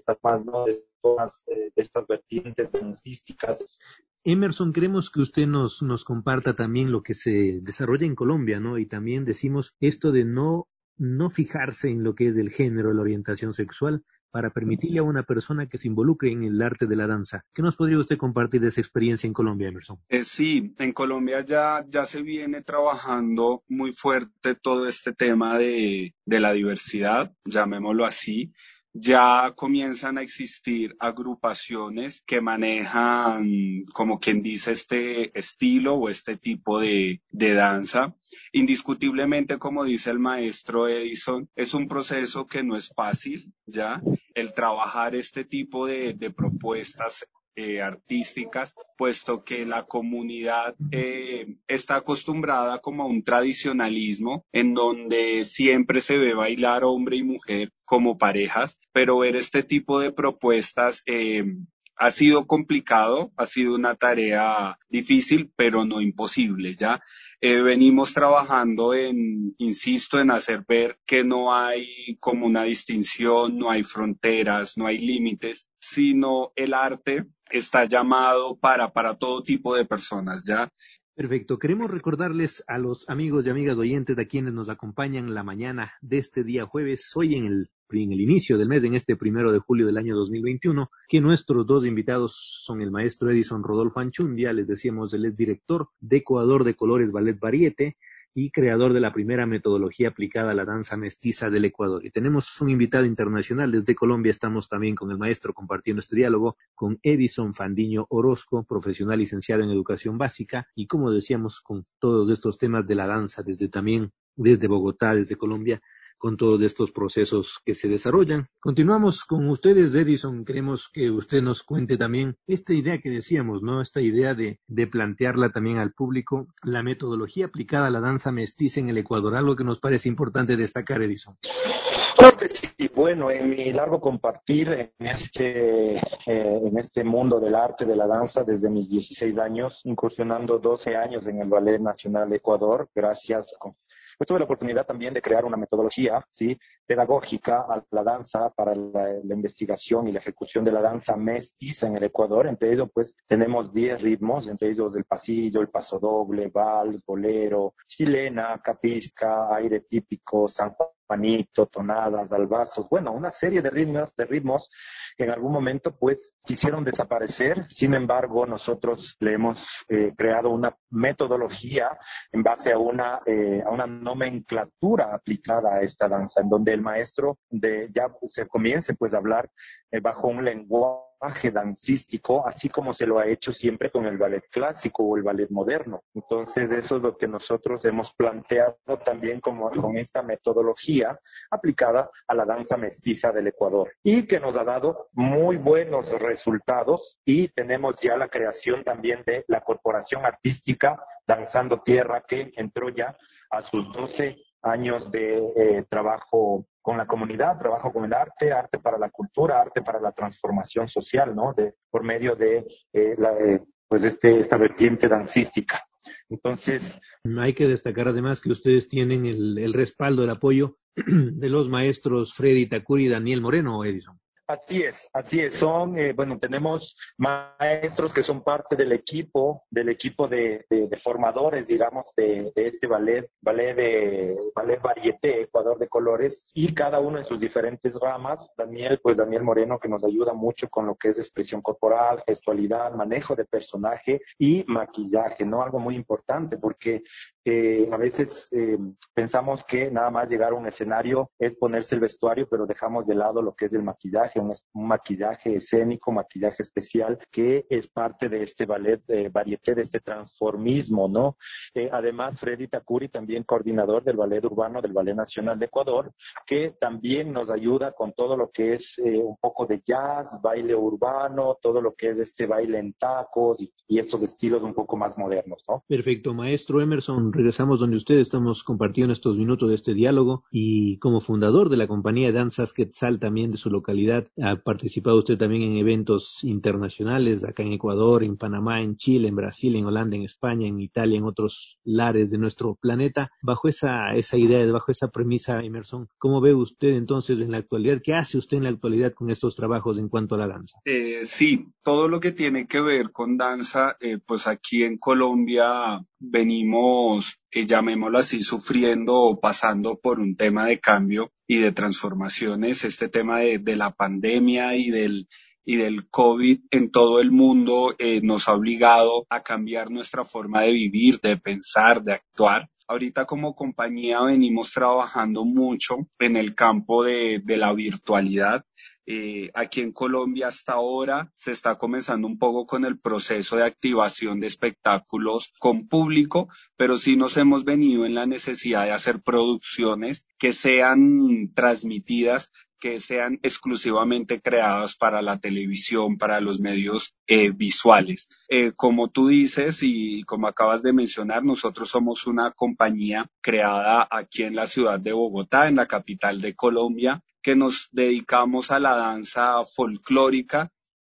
vertientes dancísticas. Emerson, queremos que usted nos comparta también lo que se desarrolla en Colombia, ¿no? Y también decimos esto de no fijarse en lo que es el género, la orientación sexual, para permitirle a una persona que se involucre en el arte de la danza. ¿Qué nos podría usted compartir de esa experiencia en Colombia, Emerson? Sí, en Colombia ya se viene trabajando muy fuerte todo este tema de la diversidad, llamémoslo así. Ya comienzan a existir agrupaciones que manejan, como quien dice, este estilo o este tipo de danza. Indiscutiblemente, como dice el maestro Edison, es un proceso que no es fácil, ¿ya? El trabajar este tipo de propuestas artísticas, puesto que la comunidad está acostumbrada como a un tradicionalismo en donde siempre se ve bailar hombre y mujer como parejas, pero ver este tipo de propuestas Ha sido complicado, ha sido una tarea difícil, pero no imposible, ¿ya? Venimos trabajando insisto, en hacer ver que no hay como una distinción, no hay fronteras, no hay límites, sino el arte está llamado para todo tipo de personas, ¿ya? Perfecto. Queremos recordarles a los amigos y amigas oyentes de quienes nos acompañan la mañana de este día jueves, hoy en el inicio del mes, en este 1 de julio del año 2021, que nuestros dos invitados son el maestro Edison Rodolfo Anchundia, les decíamos, él es director de Ecuador de Colores Ballet Varieté y creador de la primera metodología aplicada a la danza mestiza del Ecuador. Y tenemos un invitado internacional desde Colombia, estamos también con el maestro compartiendo este diálogo, con Edison Fandiño Orozco, profesional licenciado en educación básica, y como decíamos, con todos estos temas de la danza, desde Bogotá, desde Colombia, con todos estos procesos que se desarrollan. Continuamos con ustedes, Edison. Queremos que usted nos cuente también esta idea que decíamos, ¿no? Esta idea de plantearla también al público, la metodología aplicada a la danza mestiza en el Ecuador, algo que nos parece importante destacar, Edison. Claro que sí. Bueno, en mi largo compartir en este mundo del arte, de la danza, desde mis 16 años, incursionando 12 años en el Ballet Nacional de Ecuador, pues tuve la oportunidad también de crear una metodología, ¿sí?, pedagógica a la danza para la investigación y la ejecución de la danza mestiza en el Ecuador. Entre ellos, pues, tenemos 10 ritmos, entre ellos el pasillo, el pasodoble, vals, bolero, chilena, capisca, aire típico, San Juanito, tonadas, albazos, bueno, una serie de ritmos que en algún momento pues quisieron desaparecer. Sin embargo, nosotros le hemos creado una metodología en base a una nomenclatura aplicada a esta danza, en donde el maestro ya se comience pues a hablar bajo un lenguaje dancístico, así como se lo ha hecho siempre con el ballet clásico o el ballet moderno. Entonces, eso es lo que nosotros hemos planteado también con esta metodología aplicada a la danza mestiza del Ecuador, y que nos ha dado muy buenos resultados, y tenemos ya la creación también de la corporación artística Danzando Tierra, que entró ya a sus 12 años de trabajo con la comunidad, trabajo con el arte para la cultura, arte para la transformación social, ¿no? Por medio de esta vertiente dancística. Entonces, hay que destacar además que ustedes tienen el respaldo, el apoyo de los maestros Freddy Takuri y Daniel Moreno, Edison. Así es. Tenemos maestros que son parte del equipo de formadores, digamos, de este ballet Varieté, Ecuador de Colores, y cada uno en sus diferentes ramas. Daniel Moreno, que nos ayuda mucho con lo que es expresión corporal, gestualidad, manejo de personaje y maquillaje, ¿no? Algo muy importante, porque a veces pensamos que nada más llegar a un escenario es ponerse el vestuario, pero dejamos de lado lo que es el maquillaje, un maquillaje escénico, maquillaje especial, que es parte de este ballet varieté, de este transformismo, ¿no? Además, Freddy Takuri, también coordinador del ballet urbano del Ballet Nacional de Ecuador, que también nos ayuda con todo lo que es un poco de jazz, baile urbano, todo lo que es este baile en tacos y estos estilos un poco más modernos, ¿no? Perfecto, maestro Emerson, regresamos donde usted, estamos compartiendo estos minutos de este diálogo, y como fundador de la compañía de danzas Quetzal también de su localidad, ha participado usted también en eventos internacionales, acá en Ecuador, en Panamá, en Chile, en Brasil, en Holanda, en España, en Italia, en otros lares de nuestro planeta. Bajo esa idea, bajo esa premisa, Emerson, ¿cómo ve usted entonces en la actualidad? ¿Qué hace usted en la actualidad con estos trabajos en cuanto a la danza? Sí, todo lo que tiene que ver con danza, pues aquí en Colombia venimos, llamémoslo así, sufriendo o pasando por un tema de cambio y de transformaciones. Este tema de la pandemia y del COVID en todo el mundo nos ha obligado a cambiar nuestra forma de vivir, de pensar, de actuar. Ahorita como compañía venimos trabajando mucho en el campo de la virtualidad. Aquí en Colombia hasta ahora se está comenzando un poco con el proceso de activación de espectáculos con público, pero sí nos hemos venido en la necesidad de hacer producciones que sean transmitidas, que sean exclusivamente creadas para la televisión, para los medios visuales. Como tú dices y como acabas de mencionar, nosotros somos una compañía creada aquí en la ciudad de Bogotá, en la capital de Colombia, que nos dedicamos a la danza folclórica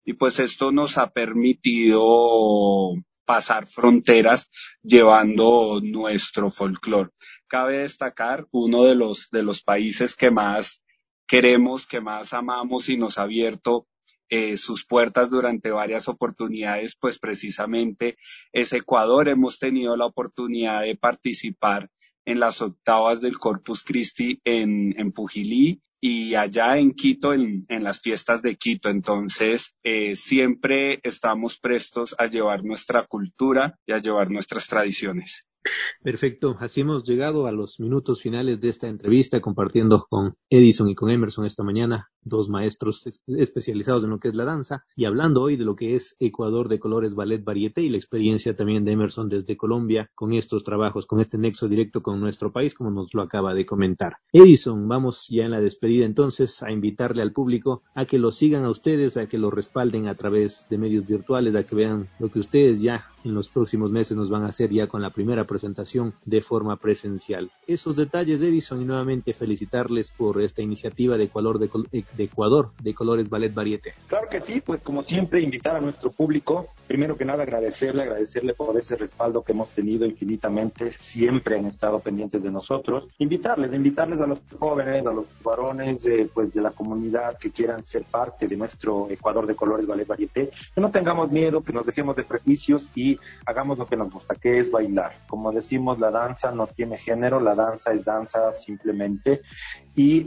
y pues esto nos ha permitido pasar fronteras llevando nuestro folclore. Cabe destacar uno de los países que más queremos, que más amamos y nos ha abierto sus puertas durante varias oportunidades, pues precisamente es Ecuador. Hemos tenido la oportunidad de participar en las octavas del Corpus Christi en Pujilí y allá en Quito, en las fiestas de Quito. Entonces, siempre estamos prestos a llevar nuestra cultura y a llevar nuestras tradiciones. Perfecto, así hemos llegado a los minutos finales de esta entrevista, compartiendo con Edison y con Emerson esta mañana, dos maestros especializados en lo que es la danza, y hablando hoy de lo que es Ecuador de Colores Ballet Varieté y la experiencia también de Emerson desde Colombia con estos trabajos, con este nexo directo con nuestro país, como nos lo acaba de comentar. Edison, vamos ya en la despedida entonces a invitarle al público a que lo sigan a ustedes, a que lo respalden a través de medios virtuales, a que vean lo que ustedes ya en los próximos meses nos van a hacer ya con la primera presentación de forma presencial. Esos detalles, Edison, y nuevamente felicitarles por esta iniciativa de Ecuador de Colores Ballet Varieté. Claro que sí, pues como siempre invitar a nuestro público, primero que nada agradecerle por ese respaldo que hemos tenido infinitamente, siempre han estado pendientes de nosotros, invitarles a los jóvenes, a los varones pues de la comunidad que quieran ser parte de nuestro Ecuador de Colores Ballet Varieté, que no tengamos miedo, que nos dejemos de prejuicios y hagamos lo que nos gusta, que es bailar. Como decimos, la danza no tiene género, la danza es danza simplemente. Y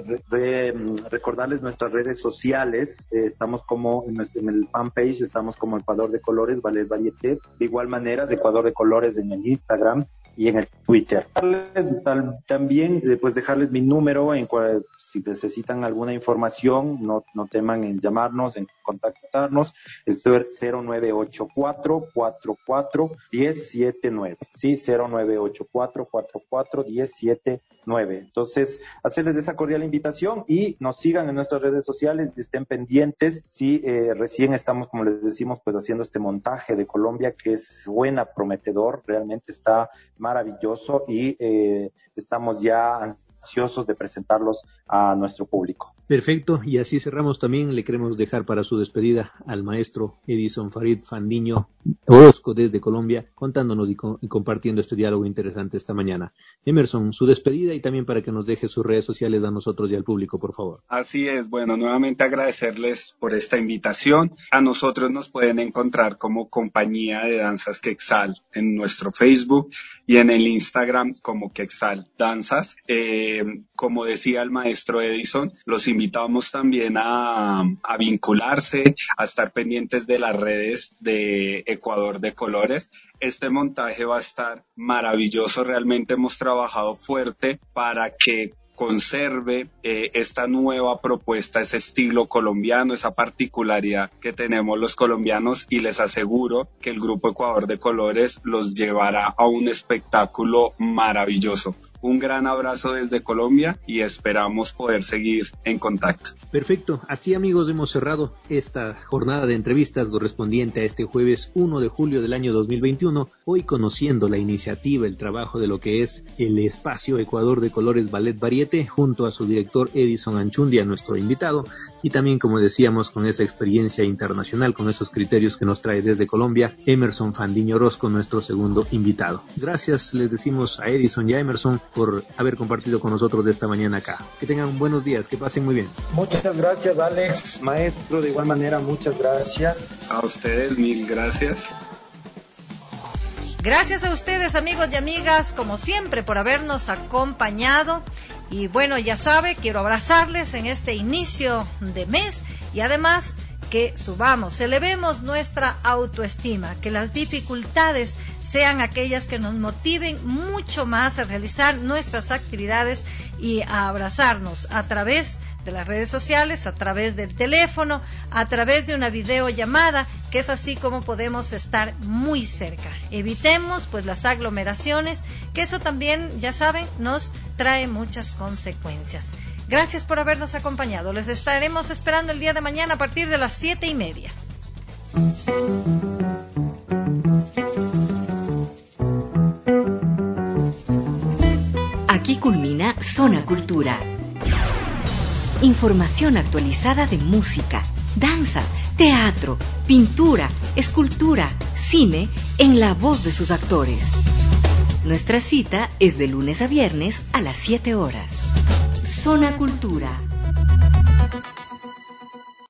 recordarles nuestras redes sociales, estamos como en el fanpage, estamos como Ecuador de Colores Ballet Varieté, de igual manera de Ecuador de Colores en el Instagram y en el Twitter. También pues dejarles mi número si necesitan alguna información, no teman en llamarnos, en contactarnos, el 0984-44-1079, sí, 0984-44-1079. Entonces, hacerles esa cordial invitación y nos sigan en nuestras redes sociales y estén pendientes. Sí, recién estamos, como les decimos, pues haciendo este montaje de Colombia que es buena, prometedor, realmente está maravilloso y estamos ya ansiosos de presentarlos a nuestro público. Perfecto, y así cerramos también. Le queremos dejar para su despedida al maestro Edison Farid Fandiño Orozco desde Colombia, contándonos y compartiendo este diálogo interesante esta mañana. Emerson, su despedida y también para que nos deje sus redes sociales a nosotros y al público, por favor. Así es, bueno, nuevamente agradecerles por esta invitación. A nosotros nos pueden encontrar como Compañía de Danzas Quexal en nuestro Facebook y en el Instagram como Quexal Danzas. Como decía el maestro Edison, los invitamos también a vincularse, a estar pendientes de las redes de Ecuador de Colores. Este montaje va a estar maravilloso, realmente hemos trabajado fuerte para que conserve esta nueva propuesta, ese estilo colombiano, esa particularidad que tenemos los colombianos, y les aseguro que el Grupo Ecuador de Colores los llevará a un espectáculo maravilloso. Un gran abrazo desde Colombia y esperamos poder seguir en contacto. Perfecto, así amigos hemos cerrado esta jornada de entrevistas correspondiente a este jueves 1 de julio del año 2021, hoy conociendo la iniciativa, el trabajo de lo que es el espacio Ecuador de Colores Ballet Varieté, junto a su director Edison Anchundia, nuestro invitado, y también, como decíamos, con esa experiencia internacional, con esos criterios que nos trae desde Colombia, Emerson Fandiño Orozco, nuestro segundo invitado. Gracias, les decimos a Edison y a Emerson por haber compartido con nosotros de esta mañana acá. Que tengan buenos días, que pasen muy bien. Muchas gracias, Alex, maestro, de igual manera, muchas gracias. A ustedes, mil gracias. Gracias a ustedes, amigos y amigas, como siempre, por habernos acompañado. Y bueno, ya sabe, quiero abrazarles en este inicio de mes y además que elevemos nuestra autoestima, que las dificultades sean aquellas que nos motiven mucho más a realizar nuestras actividades y a abrazarnos a través de las redes sociales, a través del teléfono, a través de una videollamada, que es así como podemos estar muy cerca. Evitemos pues las aglomeraciones, que eso también, ya saben, nos trae muchas consecuencias. Gracias por habernos acompañado. Les estaremos esperando el día de mañana a partir de las 7:30. Aquí culmina Zona Cultura. Información actualizada de música, danza, teatro, pintura, escultura, cine, en la voz de sus actores. Nuestra cita es de lunes a viernes a las 7 horas. Zona Cultura.